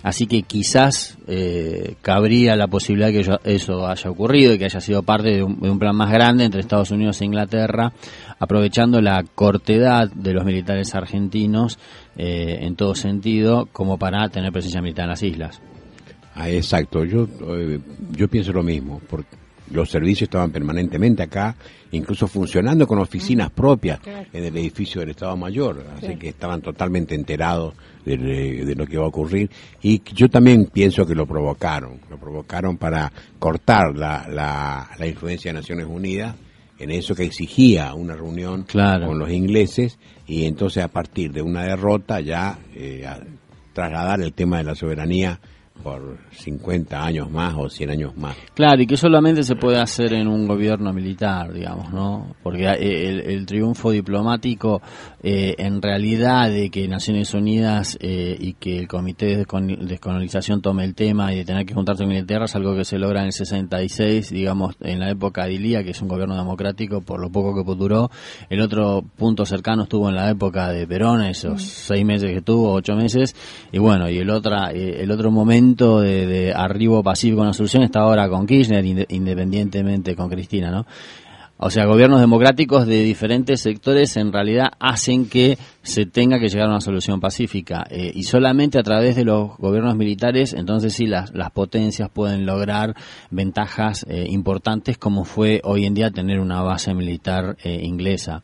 Así que quizás cabría la posibilidad que eso haya ocurrido y que haya sido parte de un plan más grande entre Estados Unidos e Inglaterra, aprovechando la cortedad de los militares argentinos en todo sentido, como para tener presencia militar en las islas. Exacto, yo pienso lo mismo, porque los servicios estaban permanentemente acá, incluso funcionando con oficinas propias en el edificio del Estado Mayor, así que estaban totalmente enterados de lo que iba a ocurrir, y yo también pienso que lo provocaron para cortar la influencia de Naciones Unidas en eso que exigía una reunión con los ingleses, y entonces a partir de una derrota ya trasladar el tema de la soberanía por 50 años más o 100 años más. Claro, y que solamente se puede hacer en un gobierno militar, digamos, ¿no? Porque el triunfo diplomático, en realidad, de que Naciones Unidas y que el Comité de Descolonización tome el tema y de tener que juntarse con Inglaterra es algo que se logra en el 66, digamos, en la época de Ilía, que es un gobierno democrático, por lo poco que duró. El otro punto cercano estuvo en la época de Perón, esos 6 meses que tuvo, 8 meses, y bueno, y el otro momento de arribo pacífico en la solución está ahora con Kirchner, independientemente con Cristina, ¿no? O sea, gobiernos democráticos de diferentes sectores en realidad hacen que se tenga que llegar a una solución pacífica, y solamente a través de los gobiernos militares, entonces sí las potencias pueden lograr ventajas importantes, como fue hoy en día tener una base militar inglesa,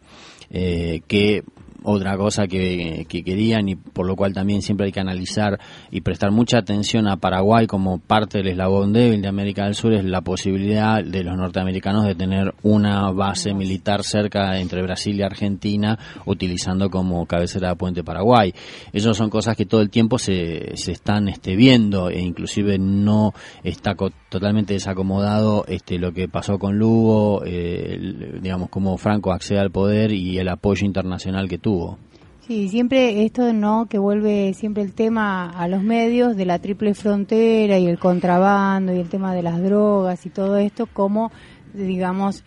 que otra cosa que querían, y por lo cual también siempre hay que analizar y prestar mucha atención a Paraguay como parte del eslabón débil de América del Sur, es la posibilidad de los norteamericanos de tener una base militar cerca entre Brasil y Argentina, utilizando como cabecera de puente Paraguay. Esas son cosas que todo el tiempo se están viendo, e inclusive no está totalmente desacomodado lo que pasó con Lugo, digamos, como Franco accede al poder y el apoyo internacional que tuvo. Sí, siempre esto, ¿no?, que vuelve siempre el tema a los medios de la triple frontera y el contrabando y el tema de las drogas y todo esto como, digamos,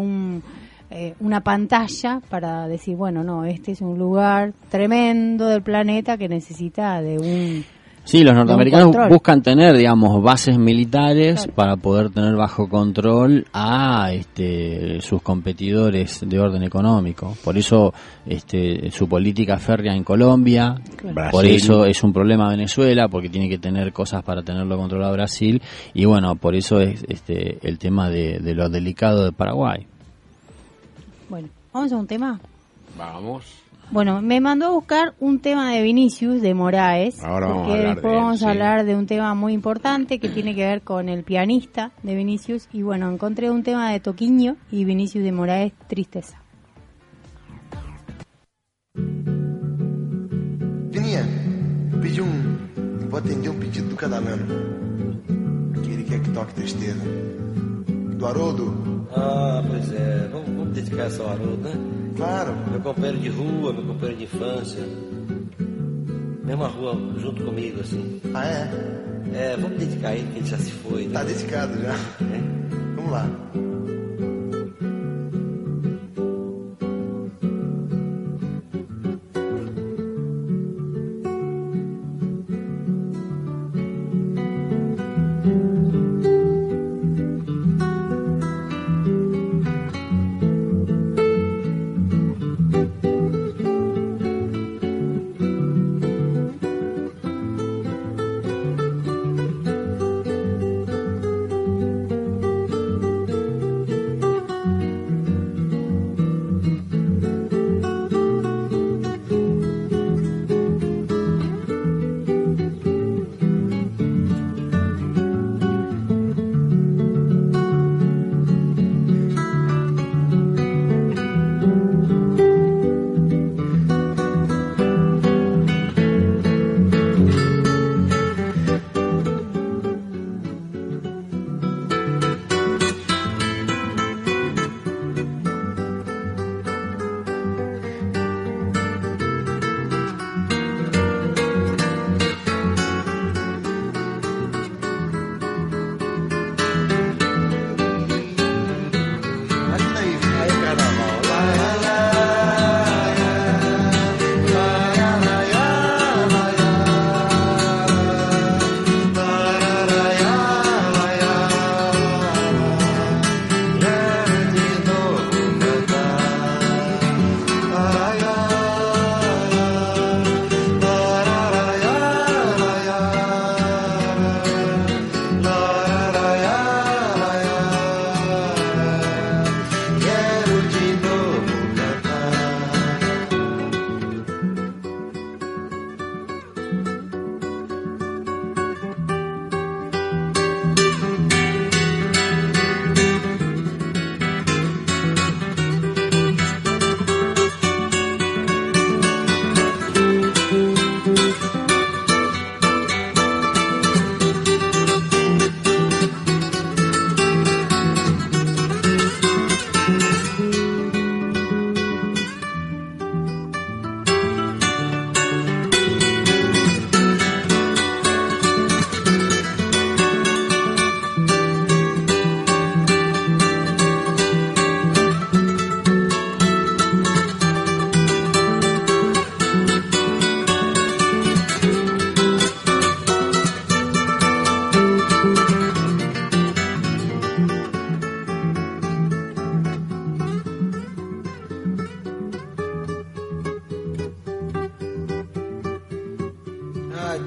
una pantalla para decir, bueno, no, este es un lugar tremendo del planeta que necesita de un... Sí, los norteamericanos buscan tener, digamos, bases militares para poder tener bajo control a sus competidores de orden económico. Por eso su política férrea en Colombia, Brasil. Por eso es un problema Venezuela, porque tiene que tener cosas para tenerlo controlado Brasil, y bueno, por eso es el tema de lo delicado de Paraguay. Bueno, ¿vamos a un tema? Vamos. Bueno, me mandó a buscar un tema de Vinicius de Moraes, porque después vamos a hablar de un tema muy importante que tiene que ver con el pianista de Vinicius, y bueno, encontré un tema de Toquinho y Vinicius de Moraes, Tristeza. Vininha, pedi vou atender pedido do Cadalano, que ele quer que toque Tristeza. Do Haroldo? Ah, pois é, vamos dedicar essa ao Haroldo, né? Claro. Meu companheiro de rua, meu companheiro de infância. Mesma rua junto comigo, assim. Ah, é? É, vamos dedicar ele, que ele já se foi. Né? Tá dedicado já. É? Vamos lá.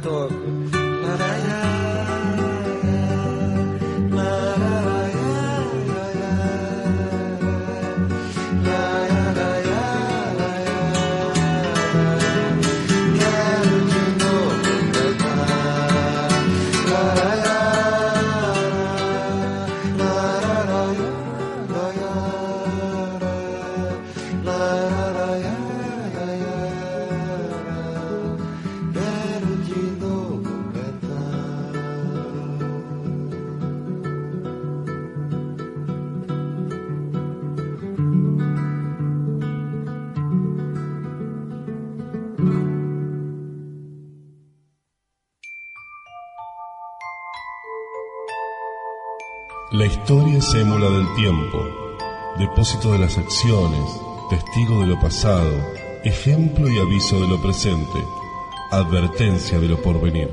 toco. La historia es émula del tiempo, depósito de las acciones, testigo de lo pasado, ejemplo y aviso de lo presente, advertencia de lo porvenir.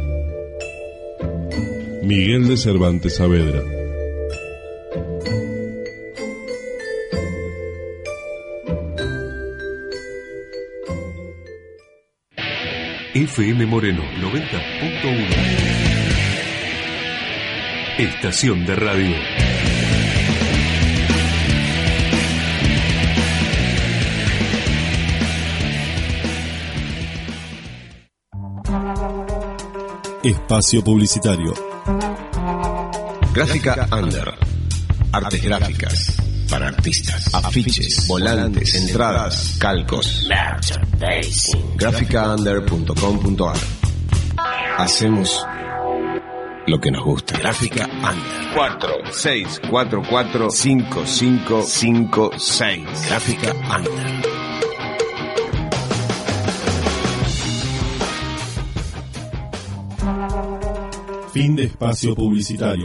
Miguel de Cervantes Saavedra. FM Moreno 90.1. Estación de radio. Espacio publicitario. Gráfica Under. Artes gráficas para artistas. Afiches, volantes, entradas, calcos. Merchandising. Gráficaunder.com.ar. Hacemos lo que nos gusta. Gráfica Under. 46445556. Gráfica Under. Fin de espacio publicitario.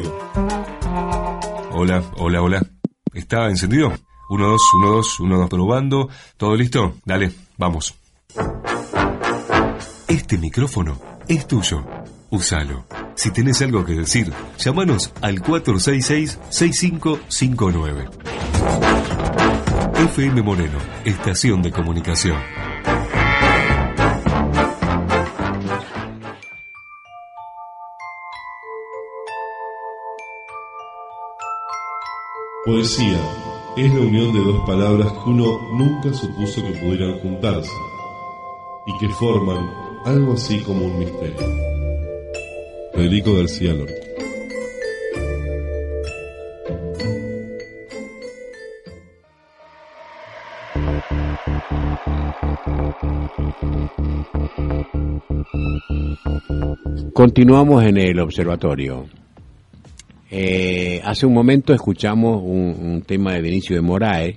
Hola. ¿Está encendido? 1, 2, 1, 2, 1, 2, probando. ¿Todo listo? Dale, vamos. Este micrófono es tuyo. Úsalo. Si tenés algo que decir, llámanos al 466-6559. FM Moreno, estación de comunicación. Poesía es la unión de dos palabras que uno nunca supuso que pudieran juntarse y que forman algo así como un misterio. Federico García Lorca. Continuamos en el observatorio. Hace un momento escuchamos un tema de Vinicio de Moraes,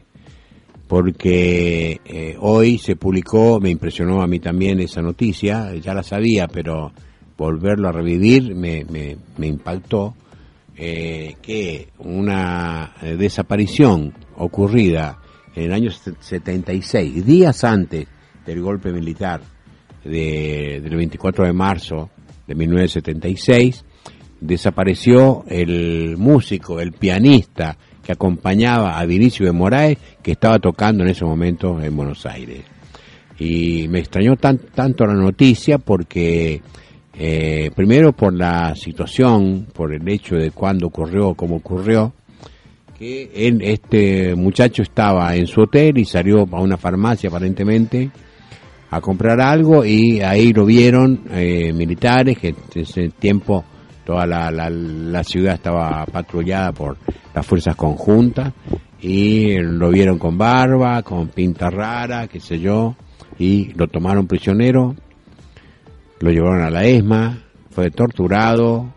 porque hoy se publicó, me impresionó a mí también esa noticia, ya la sabía, pero volverlo a revivir me impactó, que una desaparición ocurrida en el año 76, días antes del golpe militar del 24 de marzo de 1976, desapareció el músico, el pianista que acompañaba a Vinicio de Moraes, que estaba tocando en ese momento en Buenos Aires. Y me extrañó tanto la noticia porque, primero por la situación, por el hecho de cuándo ocurrió, cómo ocurrió, que este muchacho estaba en su hotel y salió a una farmacia aparentemente a comprar algo, y ahí lo vieron militares, que en ese tiempo toda la ciudad estaba patrullada por las fuerzas conjuntas, y lo vieron con barba, con pinta rara, qué sé yo, y lo tomaron prisionero, lo llevaron a la ESMA, fue torturado,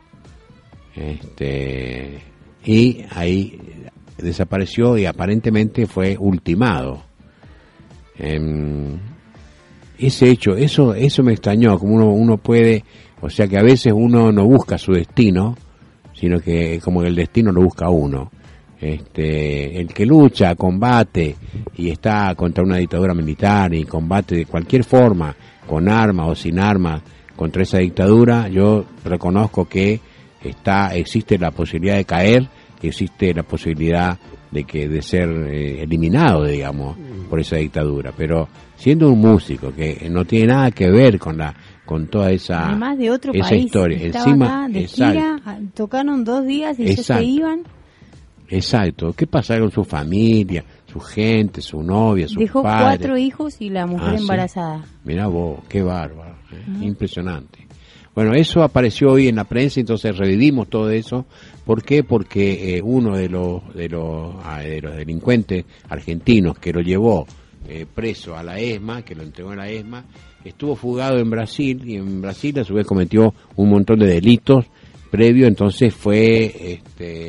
y ahí desapareció y aparentemente fue ultimado. Ese hecho, eso me extrañó, como uno puede, o sea que a veces uno no busca su destino, sino que como el destino lo busca uno. El que lucha, combate y está contra una dictadura militar y combate de cualquier forma, con armas o sin armas, contra esa dictadura, yo reconozco que existe la posibilidad de caer, existe la posibilidad de ser eliminado, digamos, por esa dictadura. Pero siendo un músico que no tiene nada que ver con con toda esa, además de otro esa país, historia. Estaba Encima, acá de gira, tocaron 2 días y ellos se iban. Exacto. ¿Qué pasa con su familia, su gente, su novia, sus Dejó padres? 4 hijos y la mujer embarazada. ¿Sí? Mirá vos, qué bárbaro, impresionante. Bueno, eso apareció hoy en la prensa, entonces revivimos todo eso. ¿Por qué? Porque uno de los delincuentes argentinos que lo llevó preso a la ESMA, que lo entregó en la ESMA, estuvo fugado en Brasil, y en Brasil a su vez cometió un montón de delitos previo, entonces fue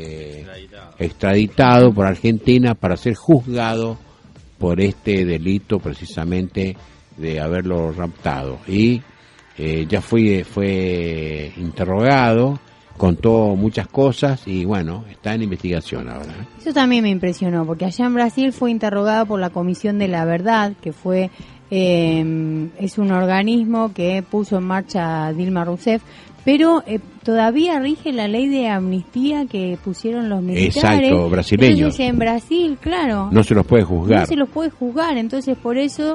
extraditado por Argentina para ser juzgado por este delito precisamente de haberlo raptado. Y ya fue interrogado, contó muchas cosas y bueno, está en investigación ahora. Eso también me impresionó, porque allá en Brasil fue interrogado por la Comisión de la Verdad, que fue es un organismo que puso en marcha Dilma Rousseff, pero todavía rige la ley de amnistía que pusieron los militares. Exacto, brasileños. Entonces en Brasil, claro, no se los puede juzgar. No se los puede juzgar, entonces por eso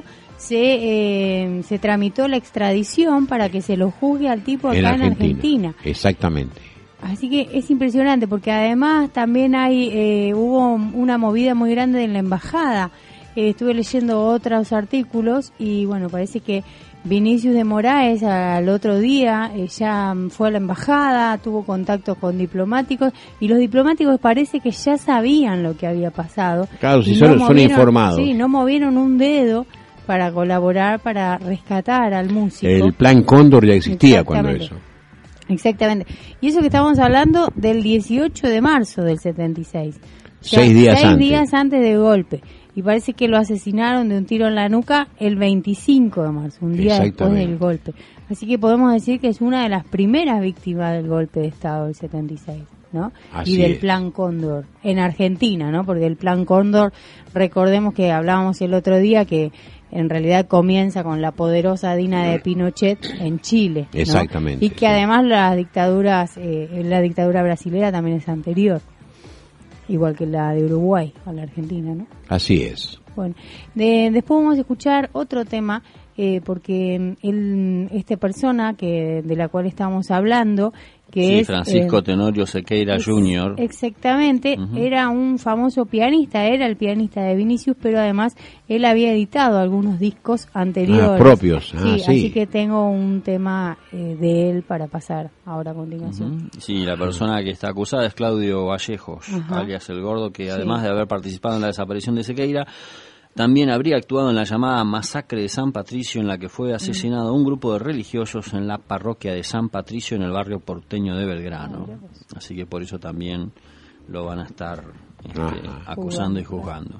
se tramitó la extradición para que se lo juzgue al tipo acá en Argentina. Exactamente. Así que es impresionante, porque además también hubo una movida muy grande en la embajada. Estuve leyendo otros artículos y bueno, parece que Vinicius de Moraes al otro día ya fue a la embajada, tuvo contactos con diplomáticos y los diplomáticos parece que ya sabían lo que había pasado. Claro, si son informados. Sí, no movieron un dedo para colaborar, para rescatar al músico. El plan Cóndor ya existía cuando eso. Exactamente. Y eso que estábamos hablando del 18 de marzo del 76. 6 días antes. 6 días antes del golpe. Y parece que lo asesinaron de un tiro en la nuca el 25 de marzo, un día después del golpe. Así que podemos decir que es una de las primeras víctimas del golpe de Estado del 76, ¿no? Así y del es. Plan Cóndor en Argentina, ¿no? Porque el Plan Cóndor, recordemos que hablábamos el otro día que en realidad comienza con la poderosa Dina de Pinochet en Chile, ¿no? Exactamente. Y que además las dictaduras, la dictadura brasilera también es anterior. Igual que la de Uruguay a la Argentina, ¿no? Así es. Bueno, después vamos a escuchar otro tema, porque esta persona de la cual estamos hablando, que es Francisco Tenorio Sequeira Jr. Exactamente, era un famoso pianista, era el pianista de Vinicius, pero además él había editado algunos discos anteriores. Propios. Sí, así que tengo un tema de él para pasar ahora a continuación. Sí, la persona que está acusada es Claudio Vallejos, alias El Gordo, que además de haber participado en la desaparición de Sequeira, también habría actuado en la llamada masacre de San Patricio, en la que fue asesinado un grupo de religiosos en la parroquia de San Patricio, en el barrio porteño de Belgrano. Así que por eso también lo van a estar acusando y juzgando.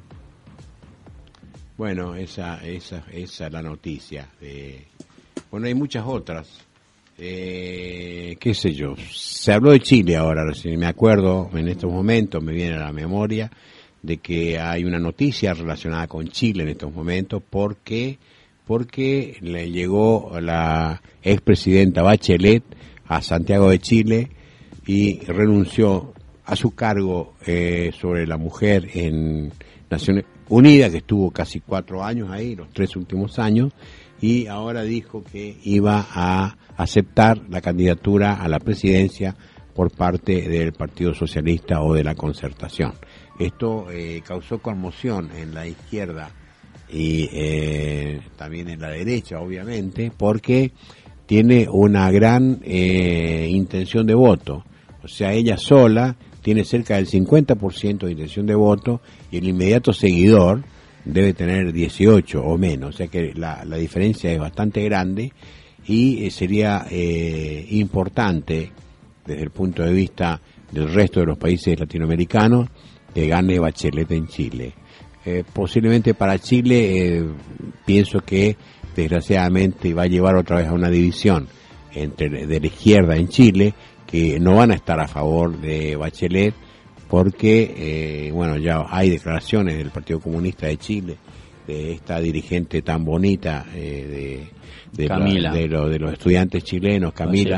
Bueno, esa es la noticia. Bueno, hay muchas otras. Qué sé yo. Se habló de Chile ahora, si me acuerdo, en estos momentos me viene a la memoria de que hay una noticia relacionada con Chile en estos momentos porque le llegó la expresidenta Bachelet a Santiago de Chile y renunció a su cargo sobre la mujer en Naciones Unidas, que estuvo casi 4 años ahí, los 3 últimos años, y ahora dijo que iba a aceptar la candidatura a la presidencia por parte del Partido Socialista o de la Concertación. Esto causó conmoción en la izquierda y también en la derecha, obviamente, porque tiene una gran intención de voto. O sea, ella sola tiene cerca del 50% de intención de voto y el inmediato seguidor debe tener 18 o menos. O sea que la diferencia es bastante grande y sería importante desde el punto de vista del resto de los países latinoamericanos que gane Bachelet en Chile. Posiblemente para Chile pienso que desgraciadamente va a llevar otra vez a una división de la izquierda en Chile, que no van a estar a favor de Bachelet porque bueno, ya hay declaraciones del Partido Comunista de Chile, de esta dirigente tan bonita de los estudiantes chilenos,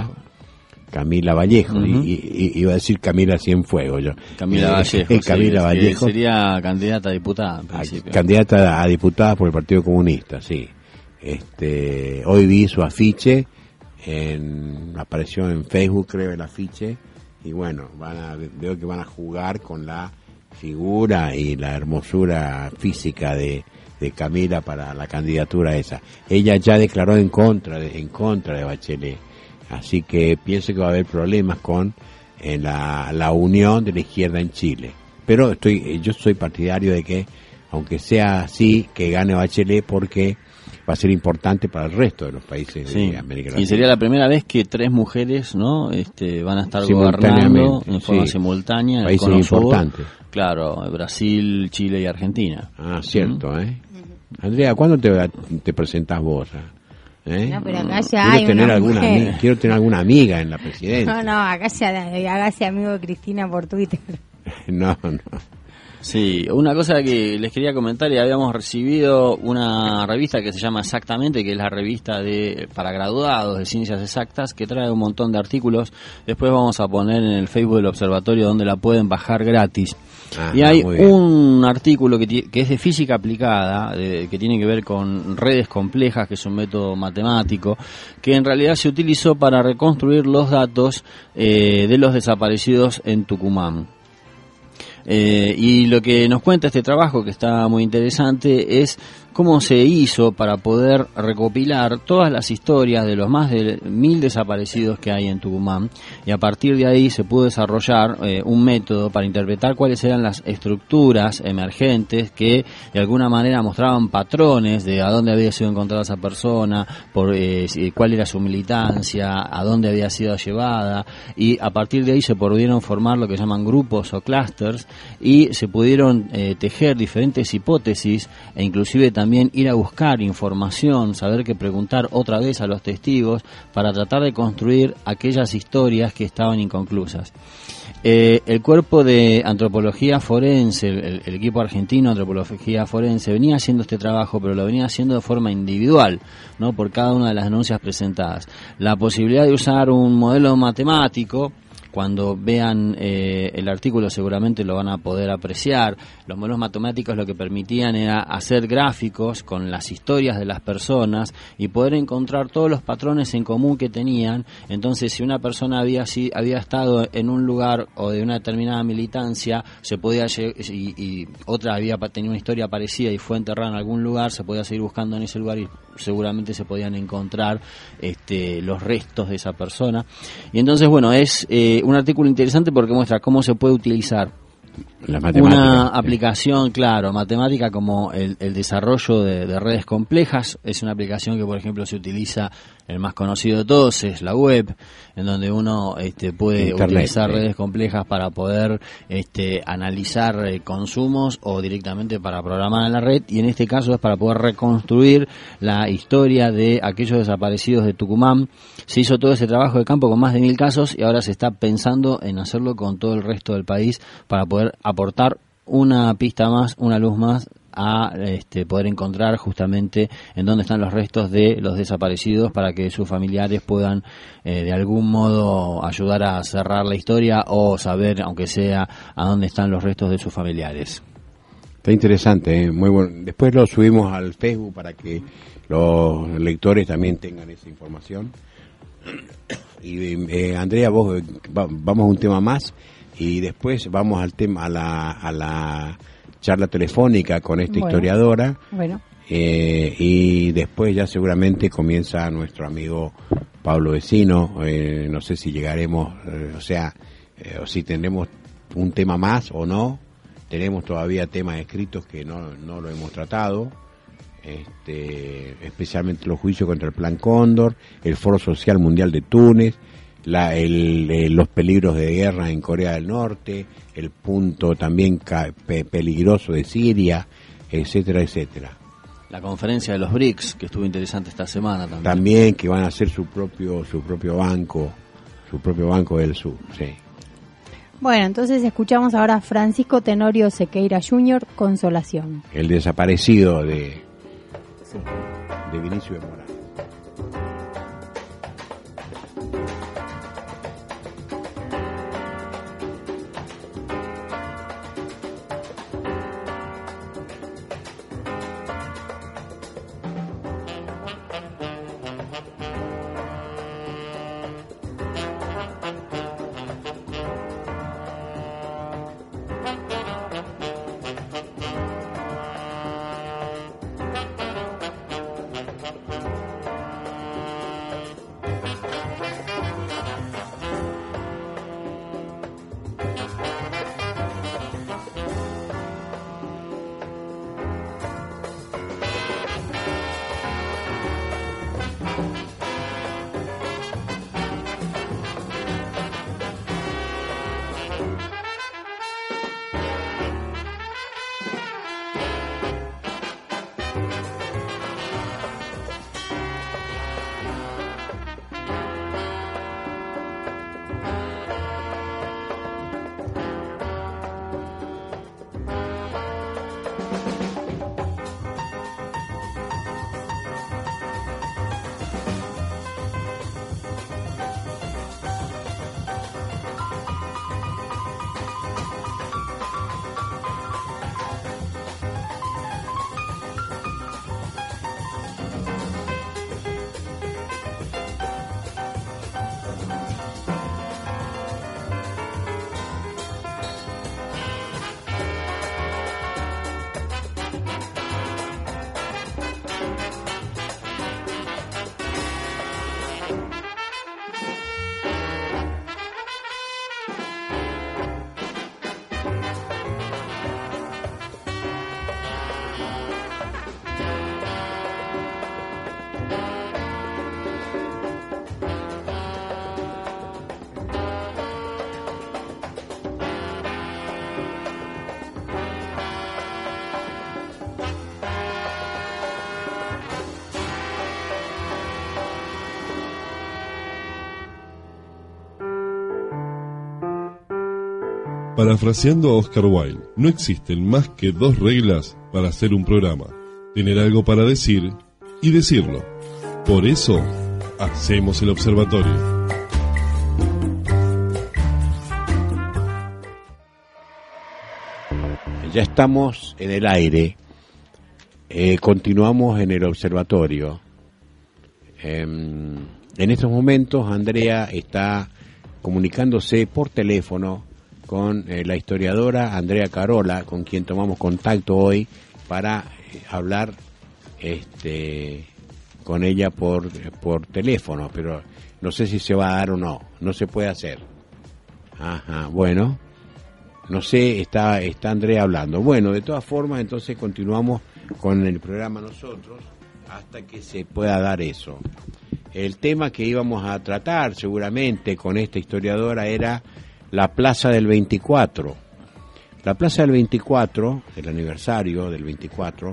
Camila Vallejo, y iba a decir Camila Cienfuegos yo. Camila Vallejo, Camila Vallejo sería candidata a diputada en principio. Candidata a diputada por el Partido Comunista, sí. Hoy vi su afiche apareció en Facebook, creo, el afiche, y bueno, veo que van a jugar con la figura y la hermosura física de Camila para la candidatura esa. Ella ya declaró en contra de Bachelet, así que pienso que va a haber problemas con la unión de la izquierda en Chile. Pero yo soy partidario de que, aunque sea así, que gane Bachelet, porque va a ser importante para el resto de los países de América Latina. Y sería la primera vez que 3 mujeres, ¿no? Van a estar gobernando en forma simultánea. Países importantes. Claro, Brasil, Chile y Argentina. Ah, cierto, Andrea, ¿cuándo te presentás vos? No, pero acá ya hay quiero tener alguna amiga en la presidencia. No, acá ya hágase amigo de Cristina por Twitter. No. Sí, una cosa que les quería comentar, y habíamos recibido una revista que se llama Exactamente, que es la revista para graduados de ciencias exactas, que trae un montón de artículos. Después vamos a poner en el Facebook del Observatorio donde la pueden bajar gratis. Y hay un artículo que es de física aplicada, que tiene que ver con redes complejas, que es un método matemático, que en realidad se utilizó para reconstruir los datos de los desaparecidos en Tucumán. Y lo que nos cuenta este trabajo, que está muy interesante, es cómo se hizo para poder recopilar todas las historias de los más de 1000 desaparecidos que hay en Tucumán, y a partir de ahí se pudo desarrollar un método para interpretar cuáles eran las estructuras emergentes que de alguna manera mostraban patrones de a dónde había sido encontrada esa persona, cuál era su militancia, a dónde había sido llevada, y a partir de ahí se pudieron formar lo que llaman grupos o clusters, y se pudieron tejer diferentes hipótesis, e inclusive también ir a buscar información, saber qué preguntar otra vez a los testigos para tratar de construir aquellas historias que estaban inconclusas. El cuerpo de antropología forense, el equipo argentino de antropología forense, venía haciendo este trabajo, pero lo venía haciendo de forma individual, ¿no? Por cada una de las denuncias presentadas. La posibilidad de usar un modelo matemático, cuando vean el artículo seguramente lo van a poder apreciar. Los modelos matemáticos lo que permitían era hacer gráficos con las historias de las personas y poder encontrar todos los patrones en común que tenían. Entonces, si una persona había estado en un lugar o de una determinada militancia, se podía y otra había tenido una historia parecida y fue enterrada en algún lugar, se podía seguir buscando en ese lugar y seguramente se podían encontrar los restos de esa persona. Y entonces, bueno, es un artículo interesante porque muestra cómo se puede utilizar una aplicación, claro, matemática, como el desarrollo de redes complejas. Es una aplicación que, por ejemplo, se utiliza, el más conocido de todos es la web, en donde uno puede utilizar redes complejas para poder analizar consumos o directamente para programar en la red, y en este caso es para poder reconstruir la historia de aquellos desaparecidos de Tucumán. Se hizo todo ese trabajo de campo con más de 1000 casos y ahora se está pensando en hacerlo con todo el resto del país para poder aportar una pista más, una luz más a poder encontrar justamente en dónde están los restos de los desaparecidos, para que sus familiares puedan de algún modo ayudar a cerrar la historia o saber, aunque sea, a dónde están los restos de sus familiares. Está interesante, muy bueno. Después lo subimos al Facebook para que los lectores también tengan esa información. Y Andrea, vos vamos a un tema más y después vamos al tema a la charla telefónica con esta historiadora. Bueno. Y después ya seguramente comienza nuestro amigo Pablo Vecino. No sé si llegaremos, o si tendremos un tema más o no. Tenemos todavía temas escritos que no lo hemos tratado. Especialmente los juicios contra el Plan Cóndor, el Foro Social Mundial de Túnez, los peligros de guerra en Corea del Norte, el punto también peligroso de Siria, etcétera, etcétera. La conferencia de los BRICS, que estuvo interesante esta semana también. También, que van a hacer su propio banco del sur, sí. Bueno, entonces escuchamos ahora a Francisco Tenorio Sequeira Jr., Consolación. El desaparecido de Vinicio de Morales. Parafraseando a Oscar Wilde, no existen más que 2 reglas para hacer un programa: tener algo para decir y decirlo. Por eso, hacemos el observatorio. Ya estamos en el aire. Continuamos en el observatorio. En estos momentos Andrea está comunicándose por teléfono con la historiadora Andrea Carola, con quien tomamos contacto hoy para hablar con ella por teléfono, pero no sé si se va a dar o no se puede hacer. Ajá, bueno, no sé, está Andrea hablando. Bueno, de todas formas, entonces continuamos con el programa nosotros hasta que se pueda dar eso. El tema que íbamos a tratar seguramente con esta historiadora era la Plaza del 24. La Plaza del 24, el aniversario del 24,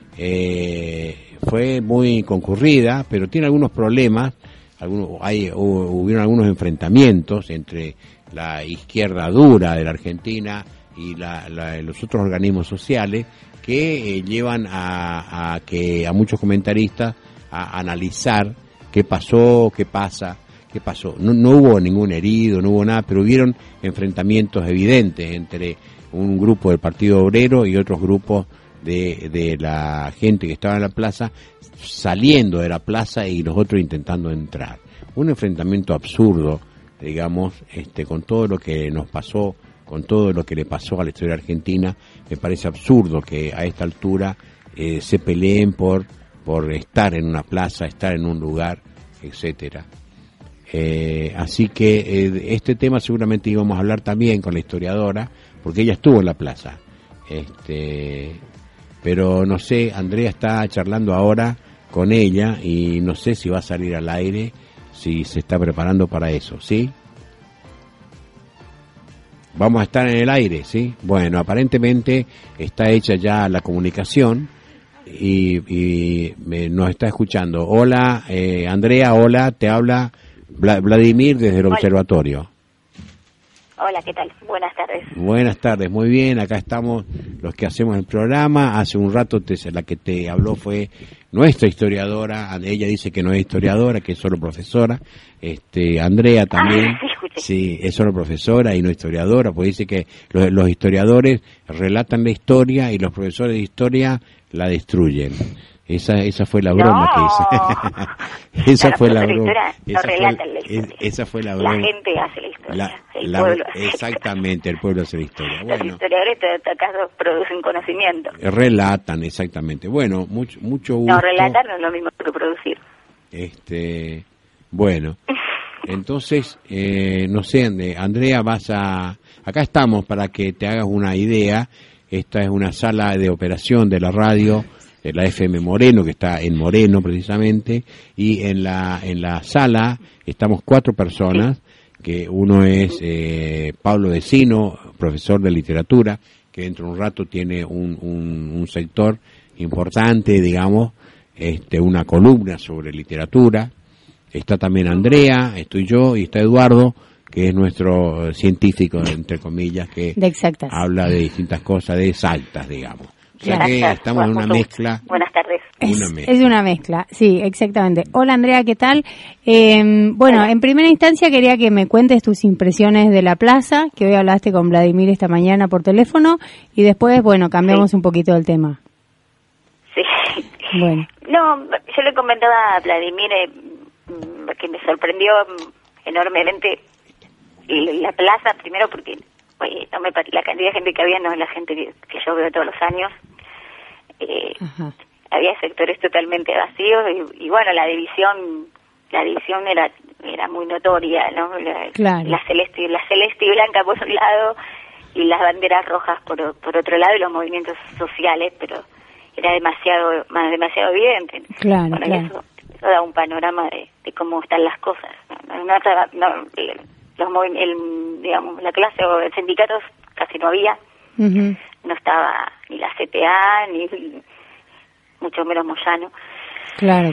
fue muy concurrida, pero tiene algunos problemas. Hubieron algunos enfrentamientos entre la izquierda dura de la Argentina y los otros organismos sociales que llevan a muchos comentaristas a analizar qué pasó, qué pasa, qué pasó. No hubo ningún herido, no hubo nada, pero hubieron enfrentamientos evidentes entre un grupo del Partido Obrero y otros grupos de la gente que estaba en la plaza, saliendo de la plaza y los otros intentando entrar. Un enfrentamiento absurdo, digamos, con todo lo que nos pasó, con todo lo que le pasó a la historia argentina. Me parece absurdo que a esta altura se peleen por estar en una plaza, estar en un lugar, etcétera. Así que este tema seguramente íbamos a hablar también con la historiadora, porque ella estuvo en la plaza. Pero no sé, Andrea está charlando ahora con ella y no sé si va a salir al aire, si se está preparando para eso, ¿sí? Vamos a estar en el aire, ¿sí? Bueno, aparentemente está hecha ya la comunicación y nos está escuchando. Hola, Andrea, hola, te habla Vladimir desde el observatorio. Hola, ¿qué tal? Buenas tardes. Buenas tardes, muy bien, acá estamos los que hacemos el programa. Hace un rato la que te habló fue nuestra historiadora, ella dice que no es historiadora, que es solo profesora. Andrea también, sí, es solo profesora y no historiadora, pues dice que los historiadores relatan la historia y los profesores de historia la destruyen. Esa fue la broma que hice. Esa fue la broma. Esa fue la broma. La gente hace la historia. El pueblo hace exactamente, el pueblo hace la historia. Los historiadores, en todo caso, producen conocimiento. Relatan, exactamente. Bueno, mucho gusto. No, relatar no es lo mismo que producir. Bueno, entonces, no sé, Andrea, acá estamos para que te hagas una idea. Esta es una sala de operación de la radio, de la FM Moreno, que está en Moreno precisamente, y en la sala estamos 4 personas, que uno es Pablo Vecino, profesor de literatura, que dentro de un rato tiene un sector importante, digamos, una columna sobre literatura. Está también Andrea, estoy yo y está Eduardo, que es nuestro científico, entre comillas, que habla de distintas cosas, de exactas, digamos. O sea que estamos en una mezcla. Buenas tardes. Es una mezcla, sí, exactamente. Hola Andrea, ¿qué tal? Bueno, en primera instancia quería que me cuentes tus impresiones de la plaza, que hoy hablaste con Vladimir esta mañana por teléfono, y después, bueno, cambiamos un poquito el tema. Sí. Bueno. No, yo le comentaba a Vladimir que me sorprendió enormemente la plaza, primero porque la cantidad de gente que había no es la gente que yo veo todos los años. Había sectores totalmente vacíos y bueno, la división era muy notoria, ¿no? La celeste y blanca por un lado y las banderas rojas por otro lado, y los movimientos sociales, pero era demasiado evidente. Claro. Eso da un panorama de cómo están las cosas. Digamos, la clase o el sindicatos casi no había. No estaba ni la CTA ni mucho menos Moyano. Claro.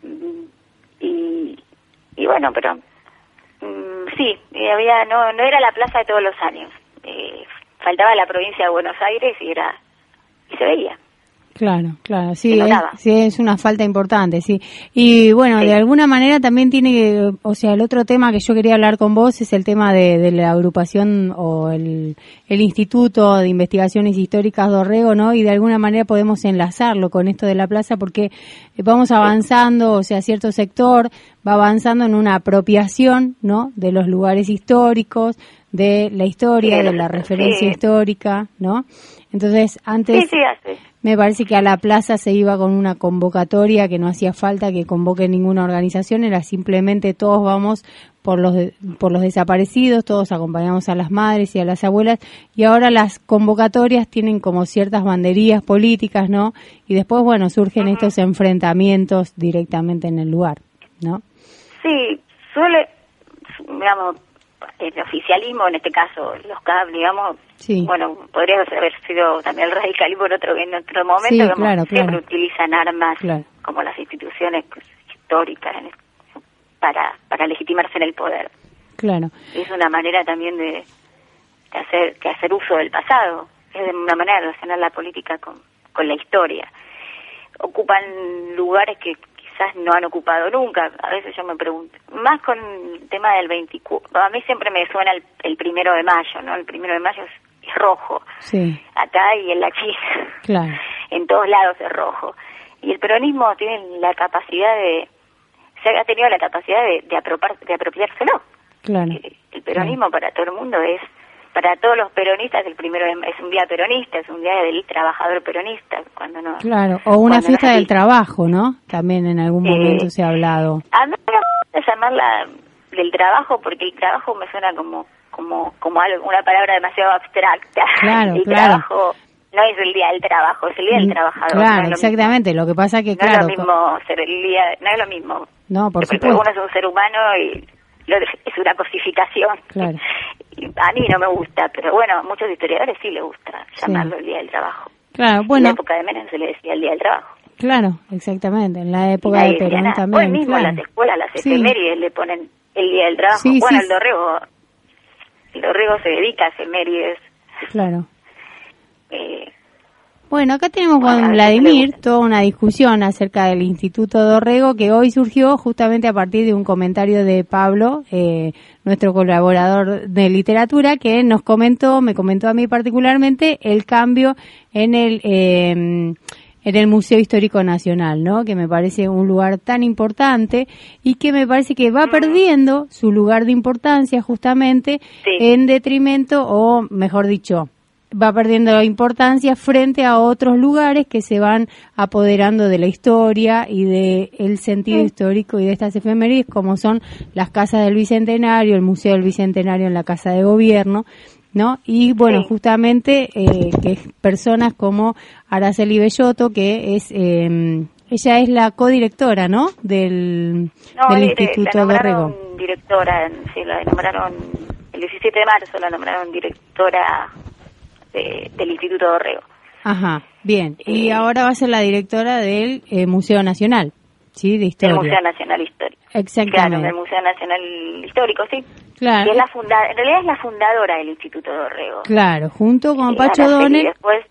Y bueno, pero sí, había no era la plaza de todos los años. faltaba la provincia de Buenos Aires y se veía. Claro, sí, es una falta importante, sí. Y bueno, sí. De alguna manera también tiene que, o sea, el otro tema que yo quería hablar con vos es el tema de la agrupación o el Instituto de Investigaciones Históricas Dorrego, ¿no? Y de alguna manera podemos enlazarlo con esto de la plaza porque vamos avanzando, o sea, cierto sector va avanzando en una apropiación, ¿no? De los lugares históricos, de la historia, de la referencia histórica, ¿no? Entonces, antes me parece que a la plaza se iba con una convocatoria que no hacía falta que convoque ninguna organización, era simplemente todos vamos por los desaparecidos, todos acompañamos a las madres y a las abuelas, y ahora las convocatorias tienen como ciertas banderías políticas, ¿no? Y después, bueno, surgen estos enfrentamientos directamente en el lugar, ¿no? Sí, digamos, el oficialismo, en este caso los CAP, digamos, bueno, podría haber sido también el radicalismo en otro momento, sí, digamos, siempre utilizan armas como las instituciones históricas para legitimarse en el poder. Claro. Es una manera también de hacer uso del pasado, es una manera de relacionar la política con la historia. Ocupan lugares que quizás no han ocupado nunca. A veces yo me pregunto, más con el tema del 24, a mí siempre me suena el 1 de mayo, ¿no? El 1 de mayo es rojo. Sí. Acá y en la China. Claro. En todos lados es rojo. Y el peronismo tiene la capacidad ha tenido la capacidad de apropiárselo. Claro. El peronismo para todo el mundo para todos los peronistas, es un día peronista, es un día del trabajador peronista, cuando no. Claro, o una fiesta del trabajo, ¿no? También en algún momento se ha hablado. A mí me gusta llamarla del trabajo porque el trabajo me suena como una palabra demasiado abstracta. Claro, el trabajo no es el día del trabajo, es el día del trabajador. Claro, no es exactamente. Lo que pasa que no es lo mismo ser el día, no es lo mismo. No, por porque supuesto. uno es un ser humano y es una cosificación. Claro. A mí no me gusta, pero bueno, a muchos historiadores sí les gusta llamarlo el Día del Trabajo. Claro, bueno. En la época de Menem se le decía el Día del Trabajo. Claro, exactamente. En la época de Perón también. Hoy mismo las escuelas, las efemérides le ponen el Día del Trabajo. Sí, bueno, el Dorrego se dedica a efemérides. Claro. Bueno, acá tenemos con Vladimir toda una discusión acerca del Instituto Dorrego que hoy surgió justamente a partir de un comentario de Pablo, nuestro colaborador de literatura, que me comentó a mí particularmente el cambio en el Museo Histórico Nacional, ¿no? Que me parece un lugar tan importante y que me parece que va perdiendo su lugar de importancia justamente en detrimento, o mejor dicho, va perdiendo importancia frente a otros lugares que se van apoderando de la historia y de el sentido histórico y de estas efemérides, como son las casas del Bicentenario, el Museo del Bicentenario en la Casa de Gobierno, ¿no? Y bueno, justamente que personas como Araceli Bellotto, que es ella es la codirectora, ¿no? Del Instituto Dorrego. Directora, sí, la nombraron el 17 de marzo, la nombraron directora del Instituto Dorrego. Ajá, bien. Y ahora va a ser la directora del Museo Nacional, ¿sí? De Historia. Del Museo Nacional Histórico. Exactamente. Claro, del Museo Nacional Histórico, sí. Claro. Y es en realidad es la fundadora del Instituto Dorrego. Claro, junto con Pacho Donel. Y después,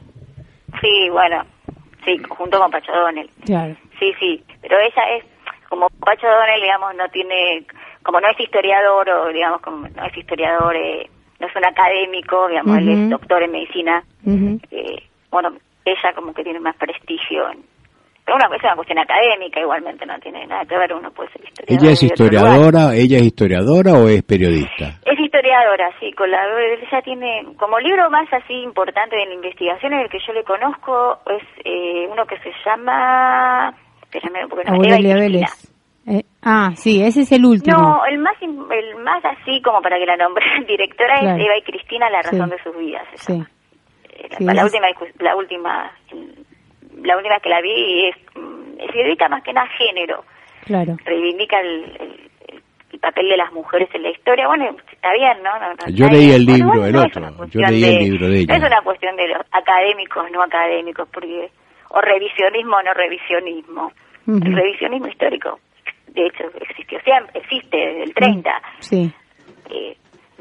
junto con Pacho Donel. Claro. Sí, pero ella es, como Pacho Donel, digamos, no tiene, como no es historiador, o digamos, como no es historiador, no es un académico, digamos, él es doctor en medicina, bueno, ella como que tiene más prestigio, pero es una cuestión académica igualmente, no tiene nada que ver, uno puede ser historiador. ¿Ella es historiadora o es periodista? Es historiadora, sí, ella tiene, como libro más así importante de la investigación, el que yo le conozco es uno que se llama, espérame, porque no, Eva y Cristina. Sí, ese es el último. No, el más así como para que la nombren directora es Eva y Cristina, la razón de sus vidas. La última que la vi se dedica más que nada a género. Claro. Reivindica el papel de las mujeres en la historia. Bueno, está bien, ¿no? Yo leí el libro, yo leí el libro de ella. No es una cuestión de los académicos, no académicos, porque o revisionismo o no revisionismo. El revisionismo histórico, de hecho, existe desde el 30. Sí.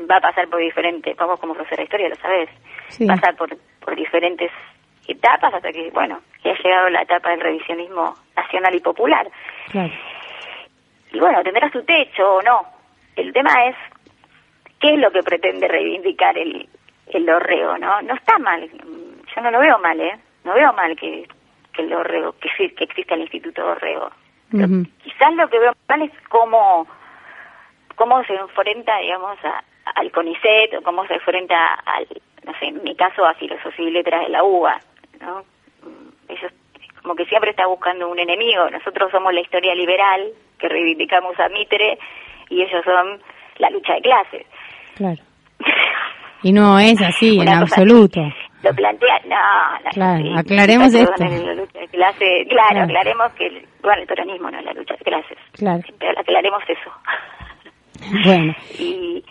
va a pasar por diferentes, vamos como profesor de historia, lo sabes, pasa por diferentes etapas hasta que, que ha llegado la etapa del revisionismo nacional y popular. Claro. Y bueno, tendrá su techo o no. El tema es, ¿qué es lo que pretende reivindicar el Dorrego, no? No está mal, yo no lo veo mal, no veo mal que el Dorrego, que exista el Instituto Dorrego. Uh-huh. Quizás lo que veo mal es cómo se enfrenta, digamos, al CONICET, o cómo se enfrenta no sé, en mi caso, a Filosofía y Letras de la UBA, ¿no? Ellos como que siempre está buscando un enemigo. Nosotros somos la historia liberal, que reivindicamos a Mitre, y ellos son la lucha de clases. Claro. Y no es así, en absoluto. Así. Lo plantea, claro, sí, aclaremos esto. La lucha de clases, claro, aclaremos que el peronismo no es la lucha de clases. Claro. Pero aclaremos eso. Bueno. Y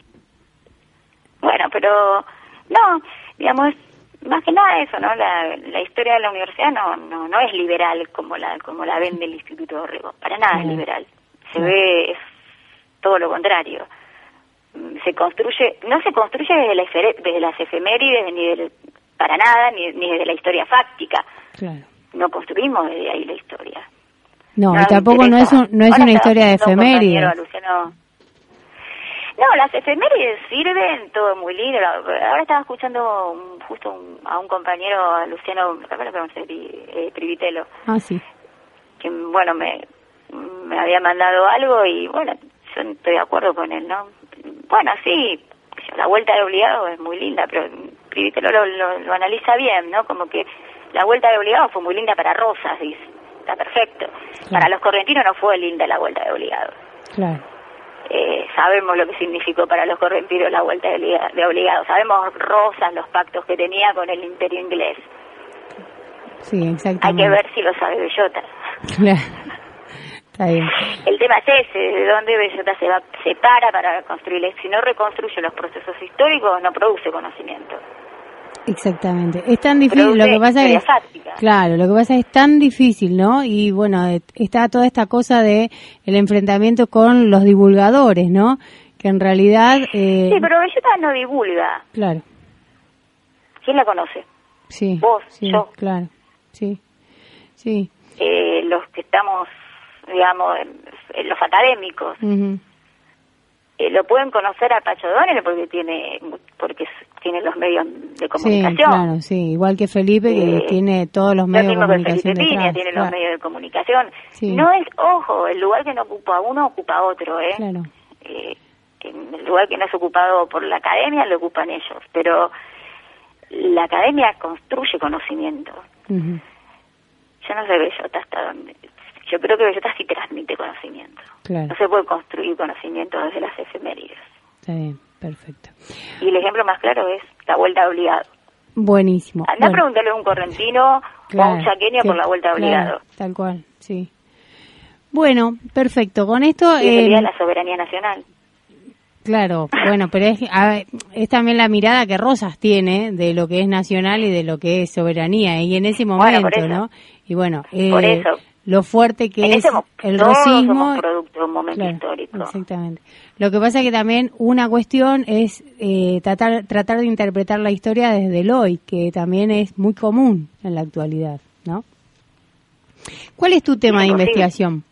pero no, digamos, más que nada eso, ¿no? La historia de la universidad no es liberal como la vende el Instituto Dorrego, para nada es liberal. Se ve, es todo lo contrario. No se construye desde las efemérides, para nada, ni desde la historia fáctica. Claro. No construimos desde ahí la historia. No, y tampoco no es una historia de efemérides. No, las efemérides sirven, todo muy lindo. Ahora estaba escuchando a un compañero, a Luciano, Privitelo. Ah, sí. Que, me había mandado algo y, yo estoy de acuerdo con él, ¿no? Sí, la vuelta de obligado es muy linda, pero Privitelo lo analiza bien, ¿no? Como que la vuelta de obligado fue muy linda para Rosas, dice. Está perfecto. Claro. Para los correntinos no fue linda la vuelta de obligado. Claro. Sabemos lo que significó para los correntinos la vuelta de obligado. Sabemos Rosas, los pactos que tenía con el imperio inglés. Sí, exactamente. Hay que ver si lo sabe Bellota. Claro. Está bien. El tema es ese, de dónde Bellota se para construir. Si no reconstruye los procesos históricos, no produce conocimiento. Exactamente. Es tan difícil, lo que pasa es tan difícil, ¿no? Y está toda esta cosa de el enfrentamiento con los divulgadores, ¿no? Que en realidad sí, pero Bellota no divulga. Claro. ¿Quién la conoce? Sí. Vos, sí, yo. Claro. Sí. Sí. Los que estamos, digamos, los académicos. Uh-huh. Lo pueden conocer a Pacho Donel porque tiene los medios de comunicación. Sí, claro, sí, igual que Felipe que tiene todos los medios de comunicación detrás. Felipe tiene los medios de comunicación. Sí. No es, el lugar que no ocupa uno ocupa otro, Claro. El lugar que no es ocupado por la academia lo ocupan ellos, pero la academia construye conocimiento. Uh-huh. Yo no sé Bellota hasta dónde. Yo creo que Bellota sí transmite conocimiento. Claro. No se puede construir conocimiento desde las efemérides. Está bien, perfecto. Y el ejemplo más claro es la vuelta de obligado. Buenísimo. Anda a preguntarle a un correntino o a un chaqueño por la vuelta de obligado. Claro, tal cual, sí. Bueno, perfecto. Con esto... sería la soberanía nacional. Claro, pero es también la mirada que Rosas tiene de lo que es nacional y de lo que es soberanía. Y en ese momento, ¿no? Y por eso. Lo fuerte que es el rosismo. Somos producto de un momento histórico. Exactamente. Lo que pasa es que también una cuestión es tratar de interpretar la historia desde el hoy, que también es muy común en la actualidad, ¿no? ¿Cuál es tu tema de investigación?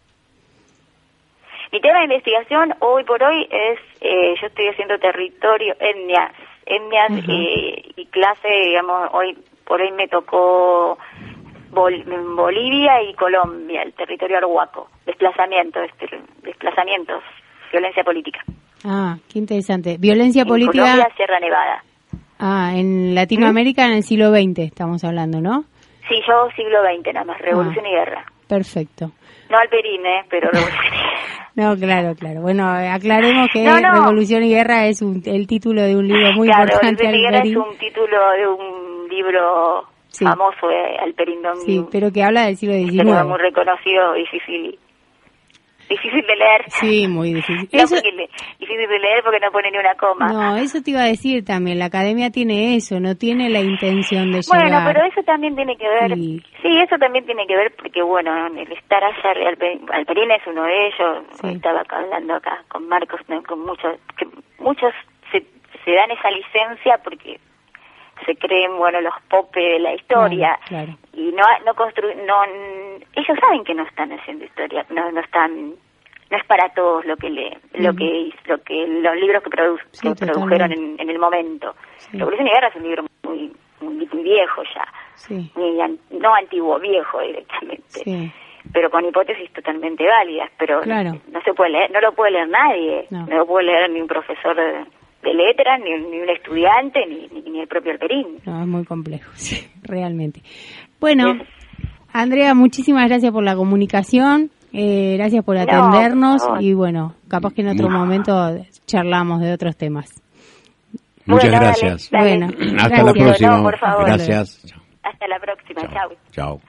Mi tema de investigación hoy por hoy es, yo estoy haciendo territorio, etnias y clase, digamos, hoy por hoy me tocó Bolivia y Colombia, el territorio arhuaco, desplazamientos, violencia política. Ah, qué interesante. Violencia política. Colombia, Sierra Nevada. Ah, en Latinoamérica en el siglo XX estamos hablando, ¿no? Sí, yo siglo XX nada más, revolución y guerra. Perfecto. No Alperín, pero revolución y guerra. No, claro. Bueno, aclaremos que Revolución y Guerra es el título de un libro muy importante. Revolución y Guerra es un título de un libro famoso de Alperín Domínguez. Sí, pero que habla del siglo XIX. Que muy reconocido, difícil de leer. Sí, muy difícil. Difícil de leer porque no pone ni una coma. No, eso te iba a decir también. La academia tiene eso, no tiene la intención de llegar. Bueno, pero eso también tiene que ver. Sí, eso también tiene que ver porque, el estar allá, Alperín es uno de ellos. Sí. Estaba hablando acá con Marcos, con muchos se se dan esa licencia porque se creen, bueno, los popes de la historia. Claro. Y ellos saben que no están haciendo historia, no es para todos lo que los libros que produjeron en el momento. Sí. Revolución y Guerra es un libro muy viejo ya, no antiguo, viejo directamente. Sí. Pero con hipótesis totalmente válidas, pero claro. no se puede leer, no lo puede leer nadie, no lo puede leer ni un profesor de letras, ni un estudiante, ni el propio Alperín. No, es muy complejo, sí, realmente. Bueno, Andrea, muchísimas gracias por la comunicación, gracias por atendernos, y bueno, capaz que en otro momento charlamos de otros temas. Muchas gracias. Dale. Bueno, hasta la próxima. No, por favor. Gracias. Hasta la próxima. Chao. Chao.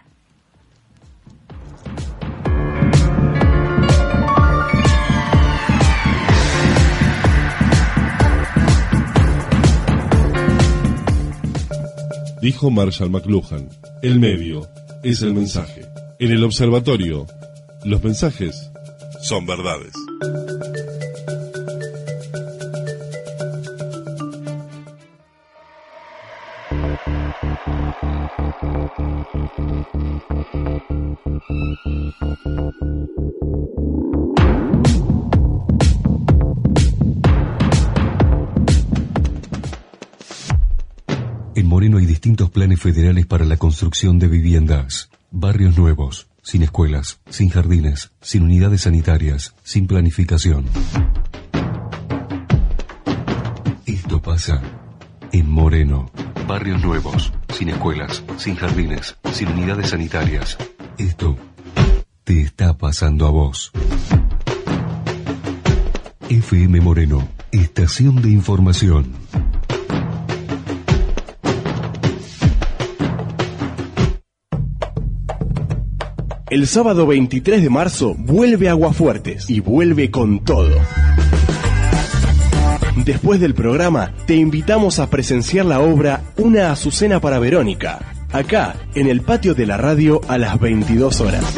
Dijo Marshall McLuhan, el medio es el mensaje. En el observatorio, los mensajes son verdades. En Moreno hay distintos planes federales para la construcción de viviendas. Barrios nuevos, sin escuelas, sin jardines, sin unidades sanitarias, sin planificación. Esto pasa en Moreno. Barrios nuevos, sin escuelas, sin jardines, sin unidades sanitarias. Esto te está pasando a vos. FM Moreno, estación de información. El sábado 23 de marzo vuelve Aguafuertes y vuelve con todo. Después del programa, te invitamos a presenciar la obra Una Azucena para Verónica, acá, en el patio de la radio a las 22 horas.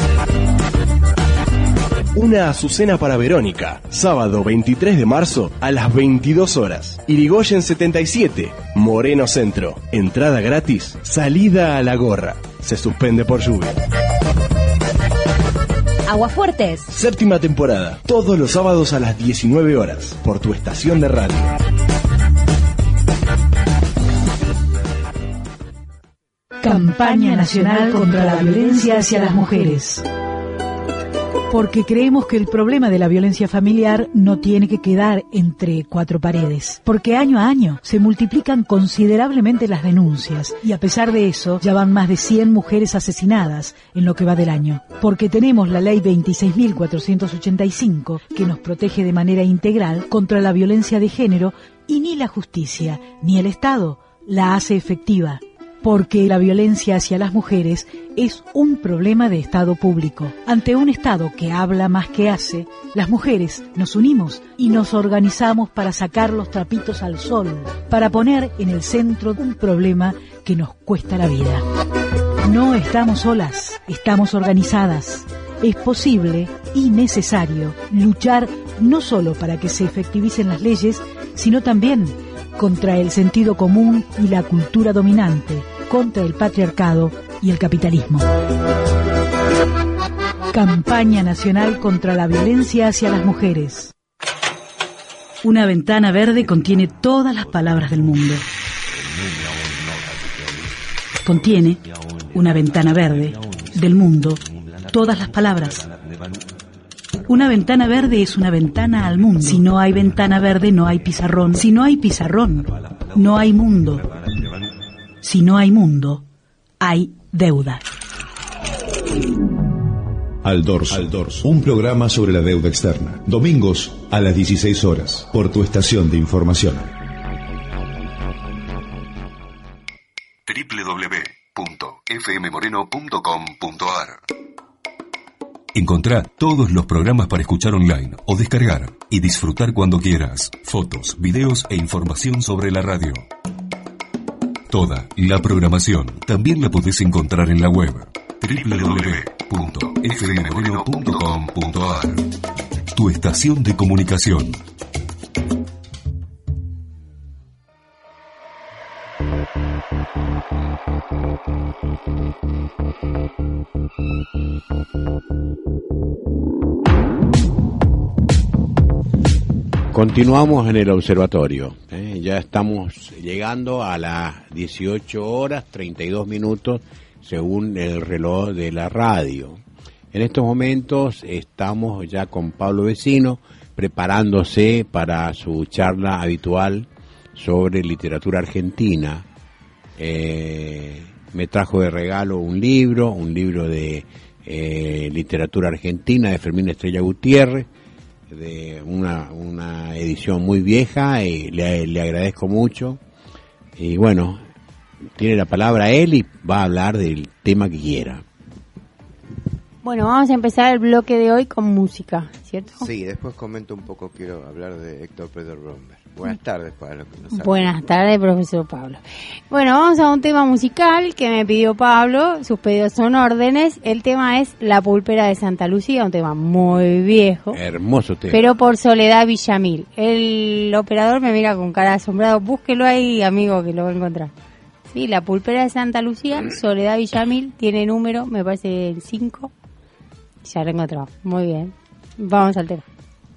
Una Azucena para Verónica, sábado 23 de marzo a las 22 horas. Irigoyen 77, Moreno Centro. Entrada gratis, salida a la gorra. Se suspende por lluvia. Aguafuertes. Séptima temporada, todos los sábados a las 19 horas, por tu estación de radio. Campaña Nacional contra la Violencia hacia las Mujeres. Porque creemos que el problema de la violencia familiar no tiene que quedar entre cuatro paredes. Porque año a año se multiplican considerablemente las denuncias y a pesar de eso ya van más de 100 mujeres asesinadas en lo que va del año. Porque tenemos la ley 26.485 que nos protege de manera integral contra la violencia de género y ni la justicia ni el Estado la hace efectiva. Porque la violencia hacia las mujeres es un problema de Estado público. Ante un Estado que habla más que hace, las mujeres nos unimos y nos organizamos para sacar los trapitos al sol, para poner en el centro un problema que nos cuesta la vida. No estamos solas, estamos organizadas. Es posible y necesario luchar no solo para que se efectivicen las leyes, sino también contra el sentido común y la cultura dominante, contra el patriarcado y el capitalismo. Campaña Nacional contra la Violencia hacia las Mujeres. Una ventana verde contiene todas las palabras del mundo. Contiene una ventana verde del mundo, todas las palabras. Una ventana verde es una ventana al mundo. Si no hay ventana verde, no hay pizarrón. Si no hay pizarrón, no hay mundo. Si no hay mundo, hay deuda. Al Dorso, un programa sobre la deuda externa. Domingos a las 16 horas, por tu estación de información. www.fmmoreno.com.ar. Encontrá todos los programas para escuchar online o descargar y disfrutar cuando quieras. Fotos, videos e información sobre la radio. Toda la programación también la podés encontrar en la web www.fmmoreno.com.ar. Tu estación de comunicación. Continuamos en el observatorio. Ya estamos llegando a las 18 horas 32 minutos según el reloj de la radio. En estos momentos estamos ya con Pablo Vecino preparándose para su charla habitual sobre literatura argentina. Me trajo de regalo un libro de literatura argentina de Fermín Estrella Gutiérrez, de una edición muy vieja, y le agradezco mucho. Y bueno, tiene la palabra él y va a hablar del tema que quiera. Bueno, vamos a empezar el bloque de hoy con música, ¿cierto? Sí, después comento un poco, quiero hablar de Héctor Pedro Bromberg. Buenas tardes para los que no saben. Buenas tardes, profesor Pablo. Bueno, vamos a un tema musical que me pidió Pablo, sus pedidos son órdenes. El tema es La Pulpera de Santa Lucía, un tema muy viejo. Hermoso tema. Pero por Soledad Villamil. El operador me mira con cara asombrado, búsquelo ahí, amigo, que lo va a encontrar. Sí, La Pulpera de Santa Lucía, Soledad Villamil, tiene número, me parece el 5. Ya lo encontró, muy bien. Vamos al tema.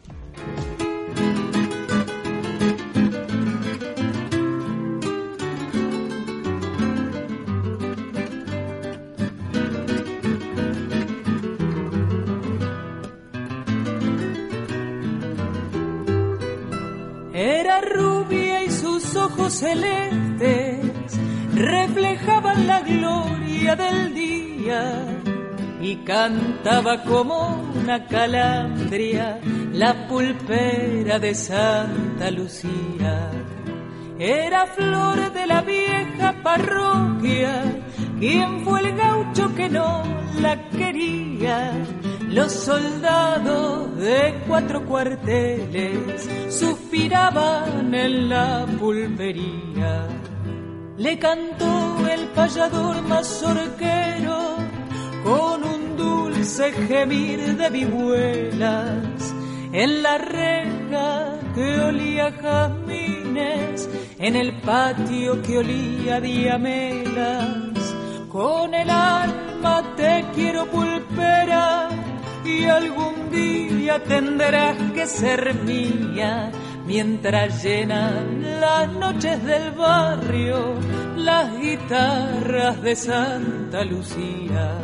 Era rubia y sus ojos celestes reflejaban la gloria del día y cantaba como una calandria la pulpera de Santa Lucía. Era flor de la vieja parroquia, quien fue el gaucho que no la quería. Los soldados de 4 cuarteles suspiraban en la pulpería. Le cantó el payador mazorquero con un dulce gemir de vihuelas en la reja que olía a jazmines, en el patio que olía a diamelas. Con el alma te quiero, pulpera, y algún día tendrás que ser mía, mientras llenan las noches del barrio las guitarras de Santa Lucía.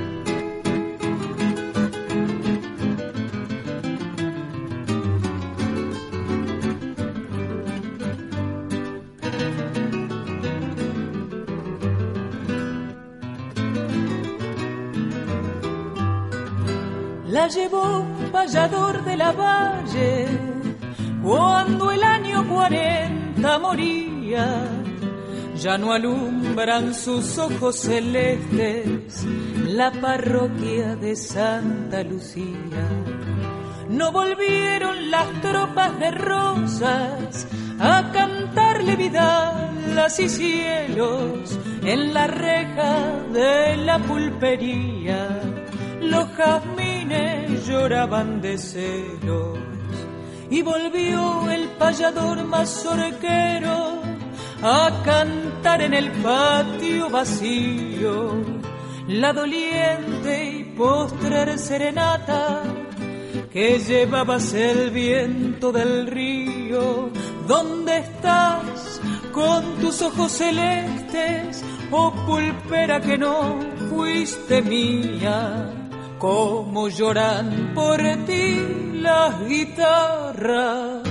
La llevó un payador de la valle cuando el año 40 moría. Ya no alumbran sus ojos celestes la parroquia de Santa Lucía. No volvieron las tropas de Rosas a cantarle vidalas y cielos en la reja de la pulpería. Los jazmines lloraban de celos y volvió el payador mazorquero a cantar en el patio vacío la doliente y postrer serenata que llevabas el viento del río. ¿Dónde estás con tus ojos celestes, oh pulpera que no fuiste mía? Cómo lloran por ti las guitarras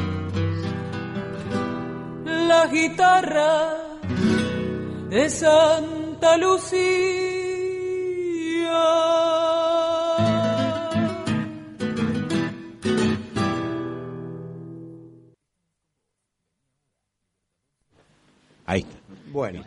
de Santa Lucía. Ahí está. Bueno,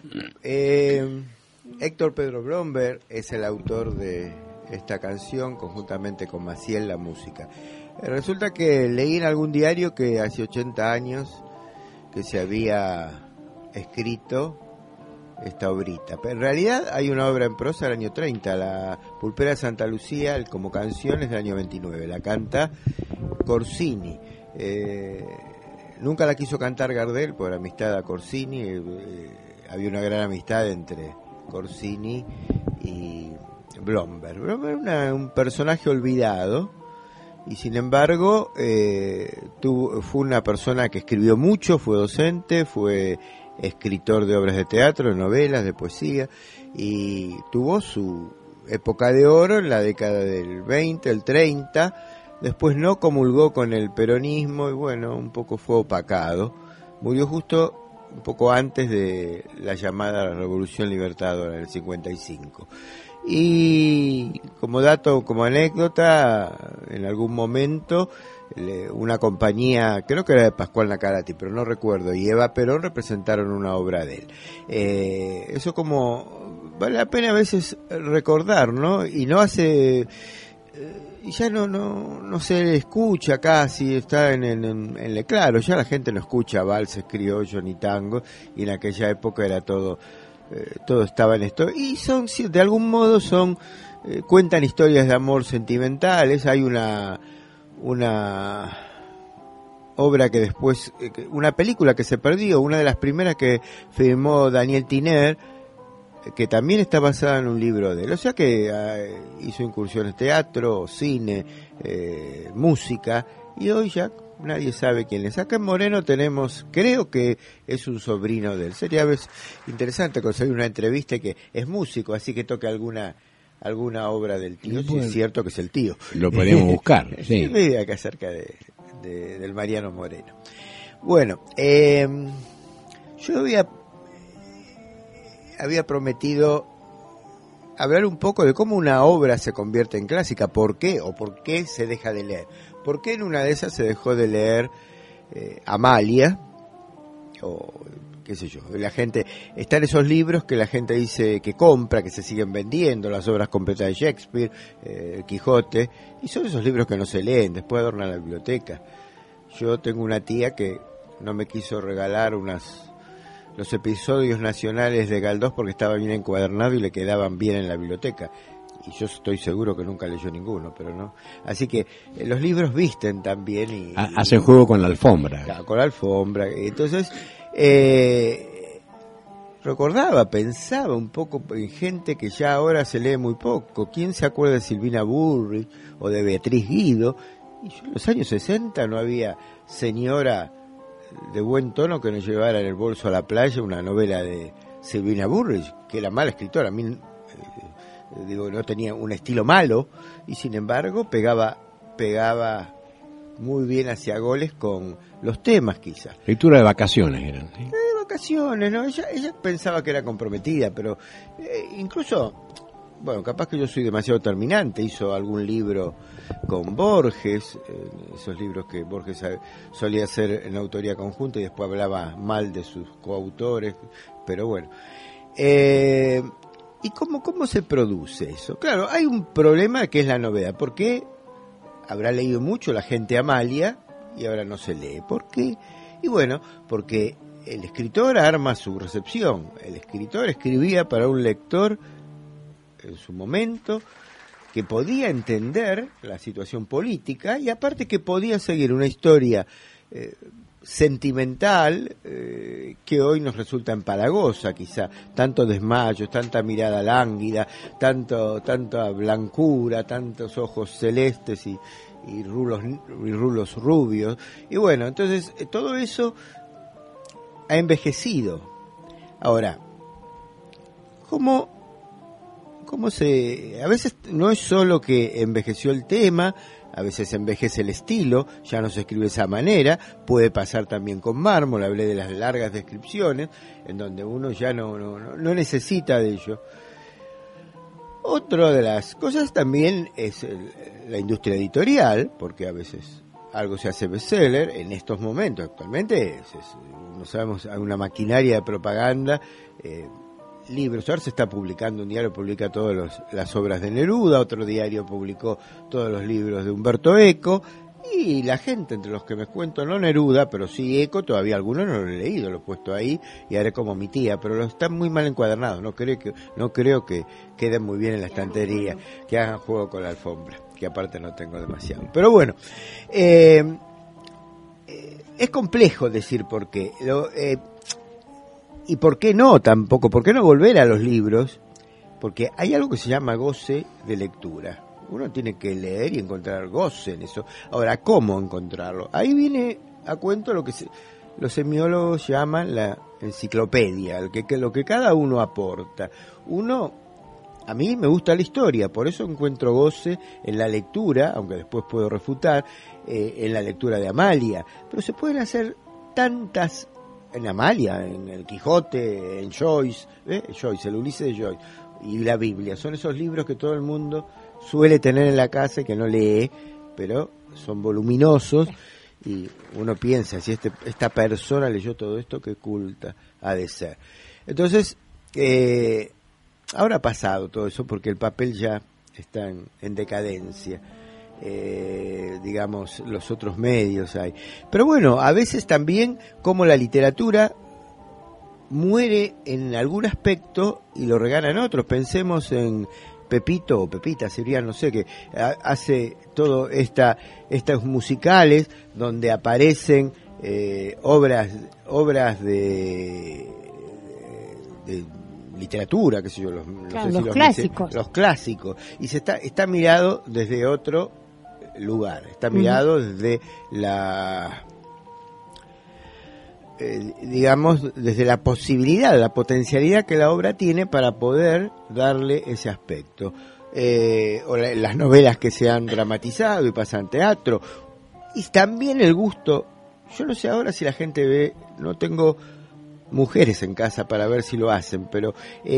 Héctor Pedro Bromberg es el autor de esta canción, conjuntamente con Maciel la música. Resulta que leí en algún diario que hace 80 años que se había escrito esta obrita, pero en realidad hay una obra en prosa del año 30, La Pulpera de Santa Lucía, como canción es del año 29, la canta Corsini. Nunca la quiso cantar Gardel por amistad a Corsini, había una gran amistad entre Corsini y Blomberg. Blomberg era un personaje olvidado y sin embargo fue una persona que escribió mucho, fue docente, fue escritor de obras de teatro, de novelas, de poesía, y tuvo su época de oro en la década del 20, el 30, después no comulgó con el peronismo y bueno, un poco fue opacado. Murió justo un poco antes de la llamada Revolución Libertadora del 55. Y como dato, como anécdota, en algún momento una compañía, creo que era de Pascual Nacarati, pero no recuerdo, y Eva Perón representaron una obra de él. Eso como vale la pena a veces recordar, ¿no? Y no hace... ya no se escucha casi, está claro, ya la gente no escucha valses, criollos ni tango, y en aquella época era todo estaba en esto, y de algún modo cuentan historias de amor sentimentales. Hay una obra que después, una película que se perdió, una de las primeras que filmó Daniel Tiner, que también está basada en un libro de él, o sea que hizo incursiones teatro, cine, música, y hoy ya nadie sabe quién es. Acá en Moreno tenemos, creo que es un sobrino de él. Sería interesante conseguir una entrevista, que es músico, así que toque alguna obra del tío, si es cierto que es el tío. Lo podemos buscar, sí. Vive acá cerca del Mariano Moreno. Bueno, yo había prometido hablar un poco de cómo una obra se convierte en clásica, por qué se deja de leer. ¿Por qué en una de esas se dejó de leer Amalia? O qué sé yo, la gente, están esos libros que la gente dice que compra, que se siguen vendiendo, las obras completas de Shakespeare, Quijote, y son esos libros que no se leen, después adornan la biblioteca. Yo tengo una tía que no me quiso regalar los episodios nacionales de Galdós porque estaba bien encuadernado y le quedaban bien en la biblioteca. Y yo estoy seguro que nunca leyó ninguno, pero no. Así que los libros visten también. Y hacen juego con la alfombra. Claro, con la alfombra. Entonces, pensaba un poco en gente que ya ahora se lee muy poco. ¿Quién se acuerda de Silvina Burri o de Beatriz Guido? Y yo en los años 60 no había señora de buen tono que nos llevara en el bolso a la playa una novela de Silvina Burri, que era mala escritora. A mí, no tenía un estilo malo, y sin embargo pegaba muy bien hacia goles con los temas, quizás. Lectura de vacaciones eran, ¿sí? De vacaciones, ¿no? Ella pensaba que era comprometida, pero incluso, bueno, capaz que yo soy demasiado terminante, hizo algún libro con Borges, esos libros que Borges solía hacer en autoría conjunta y después hablaba mal de sus coautores, pero bueno. ¿Y cómo se produce eso? Claro, hay un problema que es la novedad. ¿Por qué habrá leído mucho la gente Amalia y ahora no se lee? ¿Por qué? Y bueno, porque el escritor arma su recepción. El escritor escribía para un lector en su momento que podía entender la situación política y aparte que podía seguir una historia sentimental que hoy nos resulta empalagosa, quizá, tanto desmayos, tanta mirada lánguida, tanta blancura, tantos ojos celestes y rulos rubios, y bueno, entonces todo eso ha envejecido. Ahora, ¿cómo a veces no es solo que envejeció el tema, a veces envejece el estilo, ya no se escribe de esa manera, puede pasar también con Mármol, hablé de las largas descripciones, en donde uno ya no necesita de ello. Otra de las cosas también es la industria editorial, porque a veces algo se hace bestseller, en estos momentos, actualmente, no sabemos, hay una maquinaria de propaganda, libros. Ahora se está publicando, un diario publica todas las obras de Neruda, otro diario publicó todos los libros de Humberto Eco, y la gente, entre los que me cuento, no Neruda, pero sí Eco, todavía algunos no lo he leído, lo he puesto ahí y haré como mi tía, pero están muy mal encuadernados, no creo que queden muy bien en la estantería, que hagan juego con la alfombra, que aparte no tengo demasiado. Pero bueno, es complejo decir por qué. y por qué no tampoco, por qué no volver a los libros, porque hay algo que se llama goce de lectura. Uno tiene que leer y encontrar goce en eso. Ahora, ¿cómo encontrarlo? Ahí viene a cuento lo que los semiólogos llaman la enciclopedia, lo que cada uno aporta. A mí me gusta la historia, por eso encuentro goce en la lectura, aunque después puedo refutar, en la lectura de Amalia. Pero se pueden hacer tantas, en Amalia, en el Quijote, en Joyce, el Ulises de Joyce, y la Biblia. Son esos libros que todo el mundo suele tener en la casa y que no lee, pero son voluminosos, y uno piensa, si esta persona leyó todo esto, qué culta ha de ser. Entonces, ahora ha pasado todo eso porque el papel ya está en decadencia, digamos, los otros medios hay. Pero bueno, a veces también como la literatura muere en algún aspecto y lo regalan otros. Pensemos en Pepito o Pepita, sería, no sé, que hace todo estos musicales donde aparecen obras de literatura, qué sé yo, los clásicos. Los clásicos. Y está mirado desde otro lugar, está mirado desde digamos, desde la posibilidad, la potencialidad que la obra tiene para poder darle ese aspecto. O las novelas que se han dramatizado y pasan teatro. Y también el gusto, yo no sé ahora si la gente ve, no tengo mujeres en casa para ver si lo hacen, pero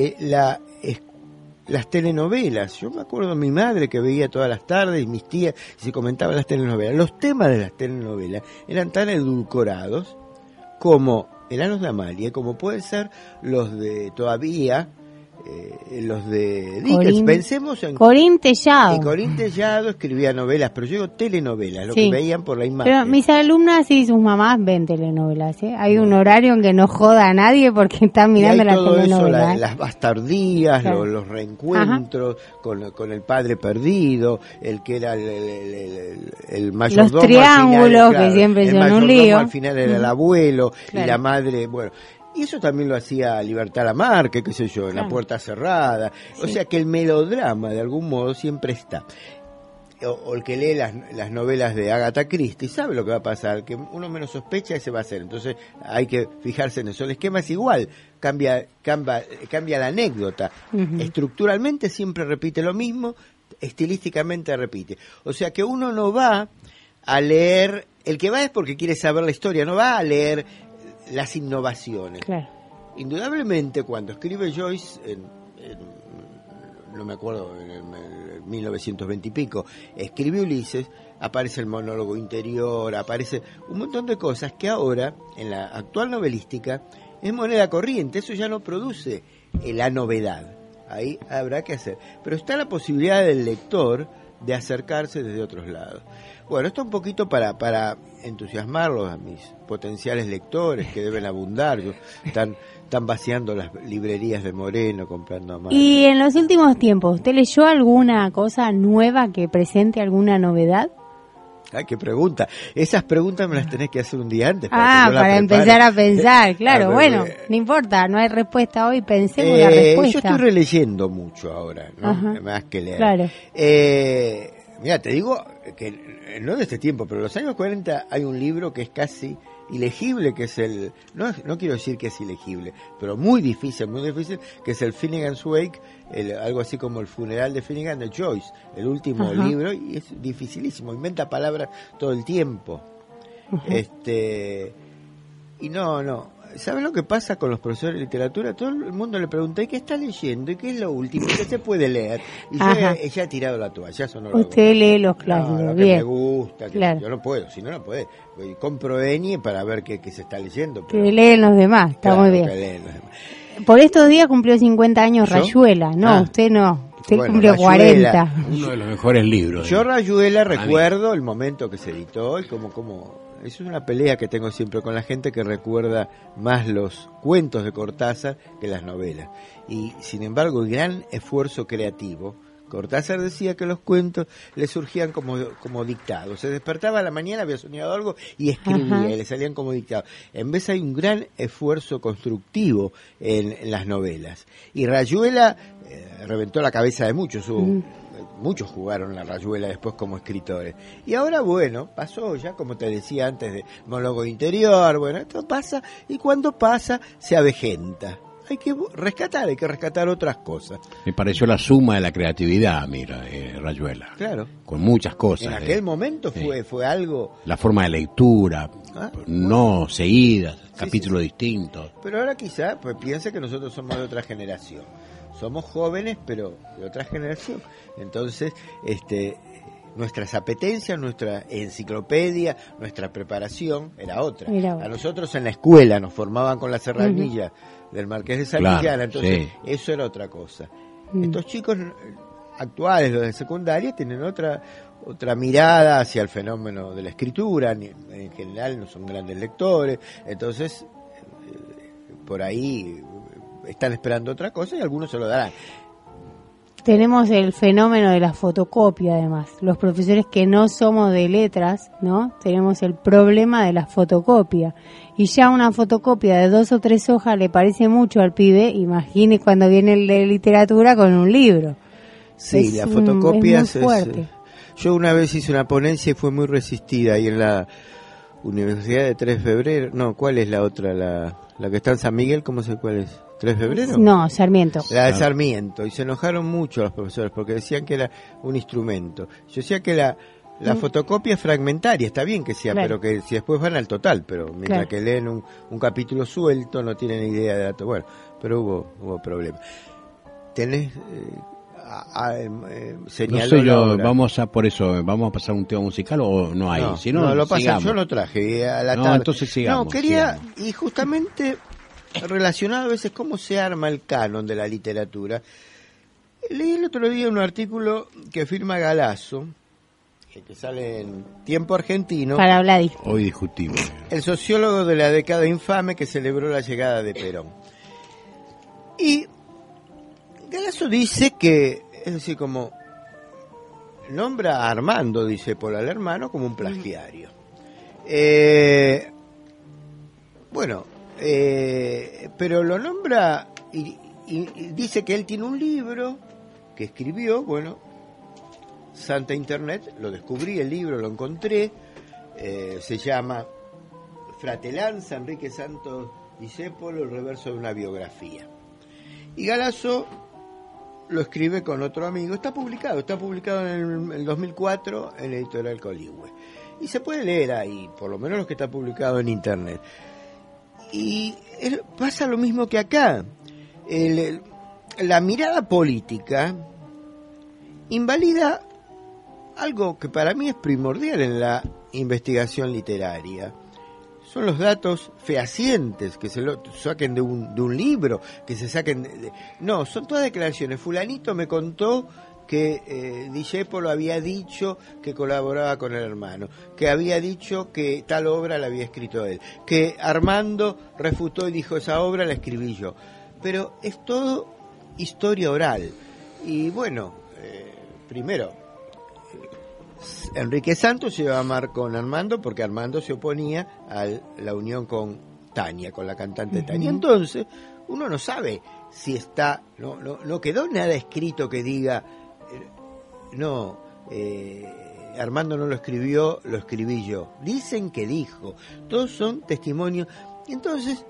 las telenovelas, yo me acuerdo de mi madre que veía todas las tardes, y mis tías, y se comentaban las telenovelas. Los temas de las telenovelas eran tan edulcorados como eran los de Amalia, como pueden ser los de todavía, los de Dickens. Pensemos en Corín Tellado. Y Corín Tellado escribía novelas, pero yo digo telenovelas, lo que veían por la imagen. Pero mis alumnas y sus mamás ven telenovelas, ¿eh? Hay un horario en que no joda a nadie porque están mirando la telenovela. Las bastardías, claro. los reencuentros con el padre perdido, el que era el mayordomo. Los triángulos, que siempre son un lío. Al final era el abuelo, y la madre, bueno. Y eso también lo hacía Libertad Lamarque, qué sé yo, en La Puerta Cerrada. O sea que el melodrama, de algún modo, siempre está. O el que lee las novelas de Agatha Christie sabe lo que va a pasar, que uno menos sospecha, ese va a ser. Entonces hay que fijarse en eso. El esquema es igual, cambia la anécdota. Estructuralmente siempre repite lo mismo, estilísticamente repite. O sea que uno no va a leer, el que va es porque quiere saber la historia, no va a leer las innovaciones. Claro. Indudablemente cuando escribe Joyce no me acuerdo, en 1920 y pico, escribe Ulises, aparece el monólogo interior, aparece un montón de cosas que ahora en la actual novelística es moneda corriente. Eso ya no produce la novedad, ahí habrá que hacer, pero está la posibilidad del lector de acercarse desde otros lados. Bueno, esto un poquito para entusiasmarlos a mis potenciales lectores que deben abundar. Están vaciando las librerías de Moreno, comprando a mano. Y en los últimos tiempos, ¿usted leyó alguna cosa nueva que presente alguna novedad? Ay, qué pregunta. Esas preguntas me las tenés que hacer un día antes. Para empezar a pensar, claro. Bueno, no importa, no hay respuesta hoy, pensemos la respuesta. Yo estoy releyendo mucho ahora, ¿no? Más que leer. Claro. Mira, te digo que no de este tiempo, pero en los años 40 hay un libro que es casi ilegible, que es no quiero decir que es ilegible, pero muy difícil, que es el Finnegan's Wake, algo así como el funeral de Finnegan de Joyce, el último libro, y es dificilísimo, inventa palabras todo el tiempo. Y no, ¿saben lo que pasa con los profesores de literatura? Todo el mundo le pregunta, ¿y qué está leyendo? ¿Y qué es lo último? ¿Qué se puede leer? Y yo ya he tirado la toalla, eso no lo hago. Usted lee los clásicos, lo que me gusta, claro. Yo no puedo, si no puede. Compro Eni para ver qué se está leyendo. Pero que leen los demás, está muy bien. Por estos días cumplió 50 años Rayuela, no, usted no. Usted cumplió Rayuela, 40. Uno de los mejores libros. Yo Rayuela recuerdo el momento que se editó y como eso es una pelea que tengo siempre con la gente que recuerda más los cuentos de Cortázar que las novelas. Y sin embargo el gran esfuerzo creativo, Cortázar decía que los cuentos le surgían como dictados. Se despertaba a la mañana, había soñado algo y escribía, y le salían como dictados. En vez hay un gran esfuerzo constructivo en las novelas. Y Rayuela reventó la cabeza de muchos. Muchos jugaron la Rayuela después como escritores. Y ahora, bueno, pasó ya, como te decía antes, de monólogo interior. Bueno, esto pasa, y cuando pasa, se avejenta. Hay que rescatar otras cosas. Me pareció la suma de la creatividad, mira, Rayuela. Claro. Con muchas cosas. En aquel momento fue algo... La forma de lectura, no seguidas, capítulos distintos. Pero ahora quizá piense que nosotros somos de otra generación. Somos jóvenes, pero de otra generación. Entonces, nuestras apetencias, nuestra enciclopedia, nuestra preparación era otra. A nosotros en la escuela nos formaban con la serranilla del Marqués de Santillana, entonces eso era otra cosa. Estos chicos actuales, los de secundaria, tienen otra mirada hacia el fenómeno de la escritura, en general no son grandes lectores, entonces por ahí están esperando otra cosa y algunos se lo darán. Tenemos el fenómeno de la fotocopia, además. Los profesores que no somos de letras, ¿no? Tenemos el problema de la fotocopia. Y ya una fotocopia de 2 o 3 hojas le parece mucho al pibe. Imagine cuando viene el de literatura con un libro. Sí, la fotocopia es muy fuerte. Yo una vez hice una ponencia y fue muy resistida ahí en la Universidad de 3 de Febrero. No, ¿cuál es la otra? La que está en San Miguel, cuál es? ¿3 de febrero? No, Sarmiento. La de Sarmiento, y se enojaron mucho los profesores porque decían que era un instrumento. Yo decía que la fotocopia es fragmentaria, está bien que sea, pero que si después van al total, pero mientras que leen un capítulo suelto no tienen idea de datos. Bueno, pero hubo problemas. ¿Tenés señaló? No sé yo, vamos a pasar un tema musical o no hay. Si no, lo pasa, yo lo traje a la tarde. Entonces sigamos. No, quería, y justamente relacionado a veces cómo se arma el canon de la literatura. Leí el otro día un artículo que firma Galasso, que sale en Tiempo Argentino. Para Vladi. Hoy discutimos. El sociólogo de la década infame que celebró la llegada de Perón. Y Galasso dice que, es decir, como nombra a Armando, dice Paul, al hermano, como un plagiario. Pero lo nombra y dice que él tiene un libro que escribió, Santa Internet, lo descubrí, el libro lo encontré, se llama Fratelanza, Enrique Santos Discépolo, el reverso de una biografía. Y Galasso lo escribe con otro amigo, está publicado en el 2004 en la editorial Coligüe. Y se puede leer ahí, por lo menos lo que está publicado en Internet. Y pasa lo mismo que acá. La mirada política invalida algo que para mí es primordial en la investigación literaria. Son los datos fehacientes que se lo saquen de un libro, que se saquen no, son todas declaraciones. Fulanito me contó que Discépolo había dicho que colaboraba con el hermano, que había dicho que tal obra la había escrito él, que Armando refutó y dijo esa obra la escribí yo. Pero es todo historia oral. Y primero, Enrique Santos se iba a amar con Armando porque Armando se oponía a la unión con Tania, con la cantante Tania. Entonces, uno no sabe si está, no quedó nada escrito que diga Armando no lo escribió, lo escribí yo. Dicen que dijo. Todos son testimonios. Y entonces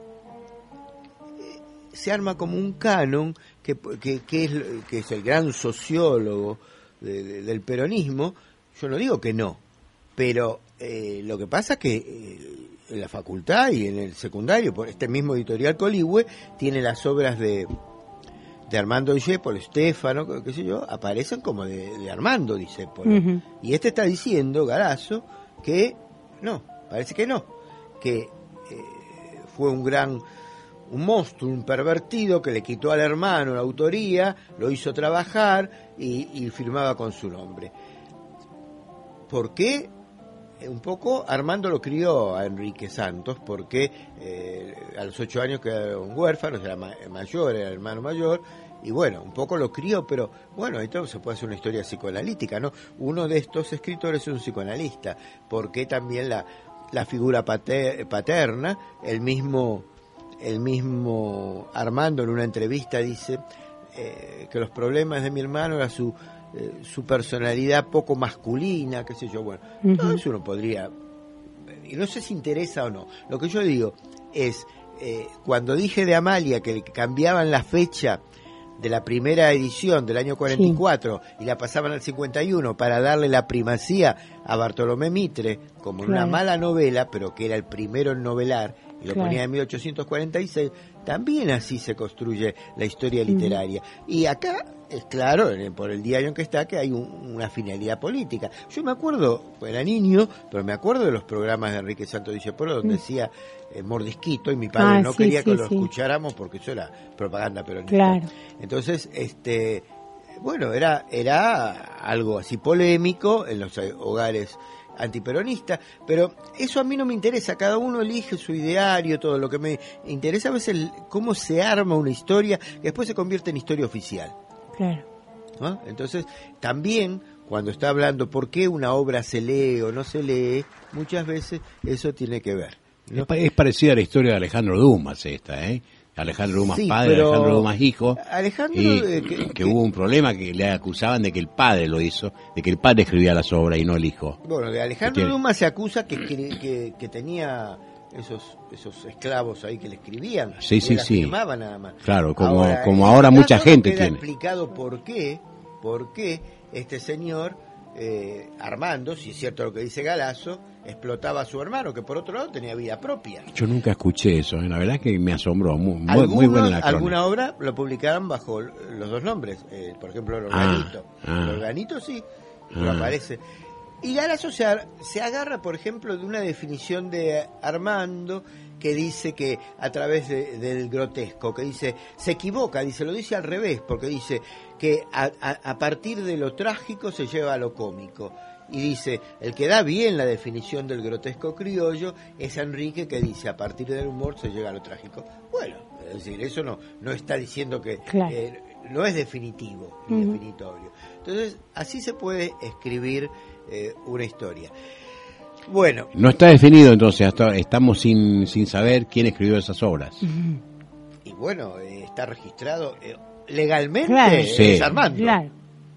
se arma como un canon que es el gran sociólogo del peronismo. Yo no digo que no, pero lo que pasa es que en la facultad y en el secundario, por este mismo editorial Coligüe, tiene las obras de Armando Discépolo, Estefano, qué sé yo, aparecen como de Armando Discépolo. Uh-huh. Y está diciendo, Galasso, que no, parece que no, que fue un monstruo, un pervertido que le quitó al hermano la autoría, lo hizo trabajar y firmaba con su nombre. ¿Por qué? Un poco Armando lo crió a Enrique Santos porque a los 8 años quedaron huérfanos, era mayor, era el hermano mayor, y bueno, un poco lo crió, pero bueno, entonces se puede hacer una historia psicoanalítica, ¿no? Uno de estos escritores es un psicoanalista, porque también la figura paterna, el mismo Armando en una entrevista dice que los problemas de mi hermano era su personalidad poco masculina, qué sé yo, bueno, todo eso uno podría, y no sé si interesa o no. Lo que yo digo es, cuando dije de Amalia que cambiaban la fecha de la primera edición del año 44 y la pasaban al 51 para darle la primacía a Bartolomé Mitre, como en una mala novela, pero que era el primero en novelar, y lo ponía en 1846, también así se construye la historia literaria. Y acá es claro, por el diario en que está, que hay una finalidad política. Yo me acuerdo, era niño, pero me acuerdo de los programas de Enrique Santos Discépolo donde decía mordisquito, y mi padre no quería que lo escucháramos porque eso era propaganda peronista. Claro. Entonces, bueno, era algo así polémico en los hogares antiperonista, pero eso a mí no me interesa, cada uno elige su ideario, todo lo que me interesa a veces cómo se arma una historia que después se convierte en historia oficial. Claro. ¿No? Entonces, también cuando está hablando por qué una obra se lee o no se lee, muchas veces eso tiene que ver, ¿no? Es parecida a la historia de Alejandro Dumas Alejandro Dumas padre, Alejandro Dumas hijo, que hubo un problema que le acusaban de que el padre lo hizo, de que el padre escribía las obras y no el hijo. Bueno, de Alejandro Dumas se acusa que tenía esos esclavos ahí que le escribían, firmaban nada más. Claro, como ahora mucha gente tiene. Explicado por qué este señor Armando, si es cierto lo que dice Galasso, explotaba a su hermano, que por otro lado tenía vida propia. Yo nunca escuché eso, la verdad es que me asombró, muy buena la crónica. Alguna obra lo publicaron bajo los dos nombres, por ejemplo el Organito. El Organito sí, lo aparece. Y Galasso se agarra, por ejemplo, de una definición de Armando que dice que a través del grotesco, que dice, se equivoca, lo dice al revés, porque dice que a partir de lo trágico se lleva a lo cómico. Y dice, el que da bien la definición del grotesco criollo es Enrique, que dice, a partir del humor se llega a lo trágico. Bueno, es decir, eso no está diciendo que no es definitivo ni definitorio. Entonces, así se puede escribir una historia. Bueno. No está definido, entonces, estamos sin saber quién escribió esas obras. Y bueno, está registrado legalmente, es Armando. Claro.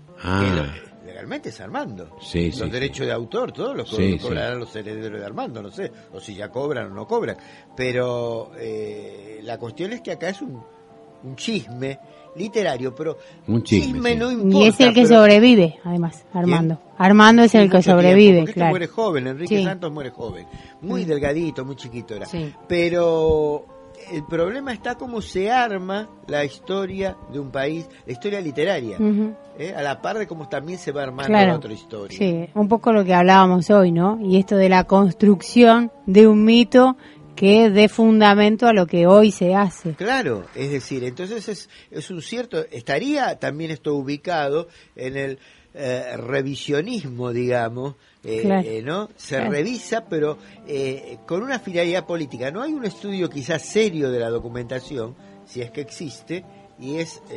Legalmente es Armando. Los derechos de autor, todos los cobrarán los herederos de Armando, no sé, o si ya cobran o no cobran. Pero la cuestión es que acá es un chisme literario, pero un chisme no importa. Y es el que sobrevive, además, Armando. ¿Quién? Armando es el que sobrevive, tiempo, claro. Muere joven, Enrique Santos muere joven, muy delgadito, muy chiquito era. Pero el problema está cómo se arma la historia de un país, la historia literaria, a la par de cómo también se va armando la otra historia. Sí, un poco lo que hablábamos hoy, ¿no? Y esto de la construcción de un mito que dé fundamento a lo que hoy se hace. Claro, es decir, entonces es un cierto, estaría también esto ubicado en el revisionismo, digamos, ¿no? Se revisa, pero con una finalidad política. No hay un estudio quizás serio de la documentación, si es que existe, y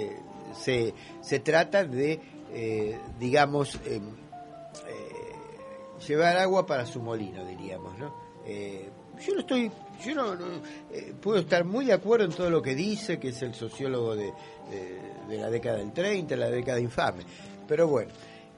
se trata de, digamos, llevar agua para su molino, diríamos, ¿no? Yo no puedo estar muy de acuerdo en todo lo que dice, que es el sociólogo de la década del 30, la década infame, pero bueno.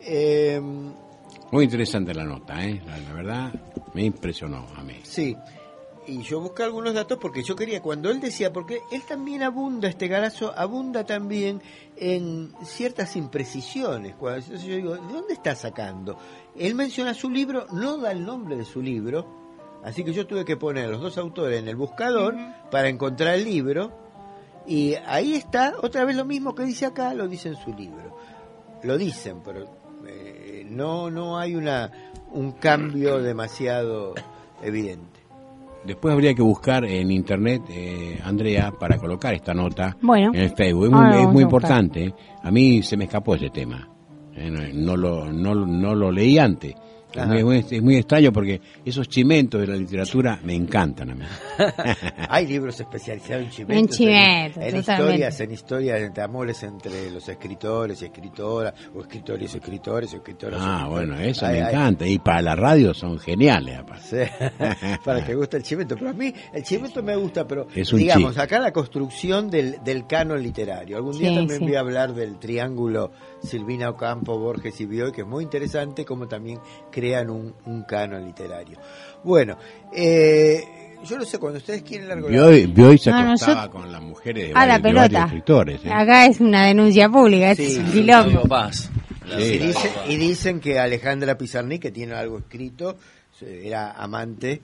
Muy interesante la nota, la verdad me impresionó a mí. Sí, y yo busqué algunos datos porque yo quería, cuando él decía, porque él también Galasso abunda también en ciertas imprecisiones. Entonces yo digo, ¿de dónde está sacando? Él menciona su libro, no da el nombre de su libro. Así que yo tuve que poner a los dos autores en el buscador para encontrar el libro, y ahí está, otra vez lo mismo que dice acá, lo dice en su libro. Lo dicen, pero no hay un cambio demasiado evidente. Después habría que buscar en internet, Andrea, para colocar esta nota en el Facebook. Es muy importante. A mí se me escapó ese tema. No lo leí antes. Es muy extraño porque esos chimentos de la literatura me encantan a mí. Hay libros especializados en chimentos. En historias de amores entre los escritores y escritoras, o escritores y escritoras, o escritoras. Bueno, eso me encanta. Y para la radio son geniales, aparte. Sí, para que guste el chimento. Pero a mí el chimento me gusta, pero digamos, acá la construcción del canon literario. Algún día también voy a hablar del triángulo Silvina Ocampo, Borges y Bioy, que es muy interesante, como también crean un canon literario. Bueno, yo no sé, cuando ustedes quieren largo... Bioy se acostaba con las mujeres de varios escritores. Acá es una denuncia pública, es un quilombo. Y dicen que Alejandra Pizarnik, que tiene algo escrito, era amante...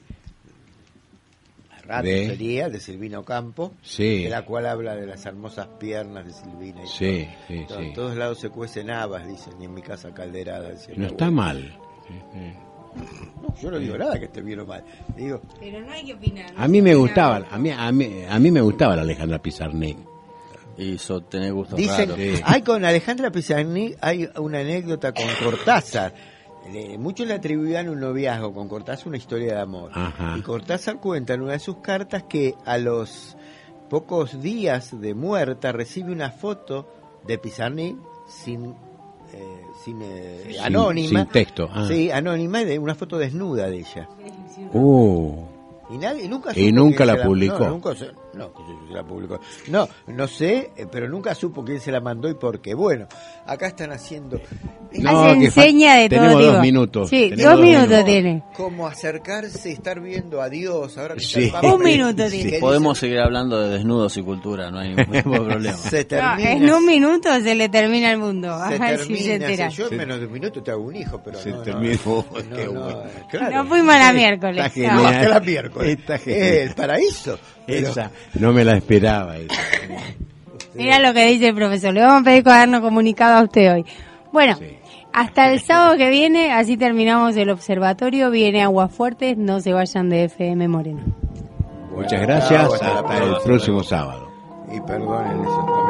sería de Silvina Ocampo, de la cual habla de las hermosas piernas de Silvina. En todos lados se cuecen habas, dicen, y en mi casa calderada. No está mal. No, yo no digo nada que esté bien o mal. Digo, pero no hay que opinar. A mí me gustaba, a mí me gustaba la Alejandra Pizarnik. Hizo tener gusto. Dicen, hay con Alejandra Pizarnik hay una anécdota con Cortázar. Muchos le atribuían un noviazgo con Cortázar, una historia de amor. Y Cortázar cuenta en una de sus cartas que a los pocos días de muerta recibe una foto de Pizarnik anónima. Sin texto. Sí, anónima, de una foto desnuda de ella. Y nunca la publicó. La publicó. No sé, pero nunca supo quién se la mandó y por qué. Bueno, acá están haciendo... enseña de todo tipo. Tenemos 2 minutos. Sí, 2 minutos tiene. Como acercarse, estar viendo a Dios. Ahora que un minuto tiene. Podemos seguir hablando de desnudos y cultura, no hay ningún problema. En un minuto se le termina el mundo. A ver si se entera. Yo en menos de un minuto te hago un hijo, pero no fuimos a la miércoles. Hasta la miércoles. El paraíso. Esa, no me la esperaba. Mira lo que dice el profesor. Le vamos a pedir cuaderno comunicado a usted hoy. Bueno, hasta el sábado que viene, así terminamos el observatorio. Viene Aguafuertes, no se vayan de FM Moreno. Muchas gracias, hasta el próximo sábado. Y perdonen eso.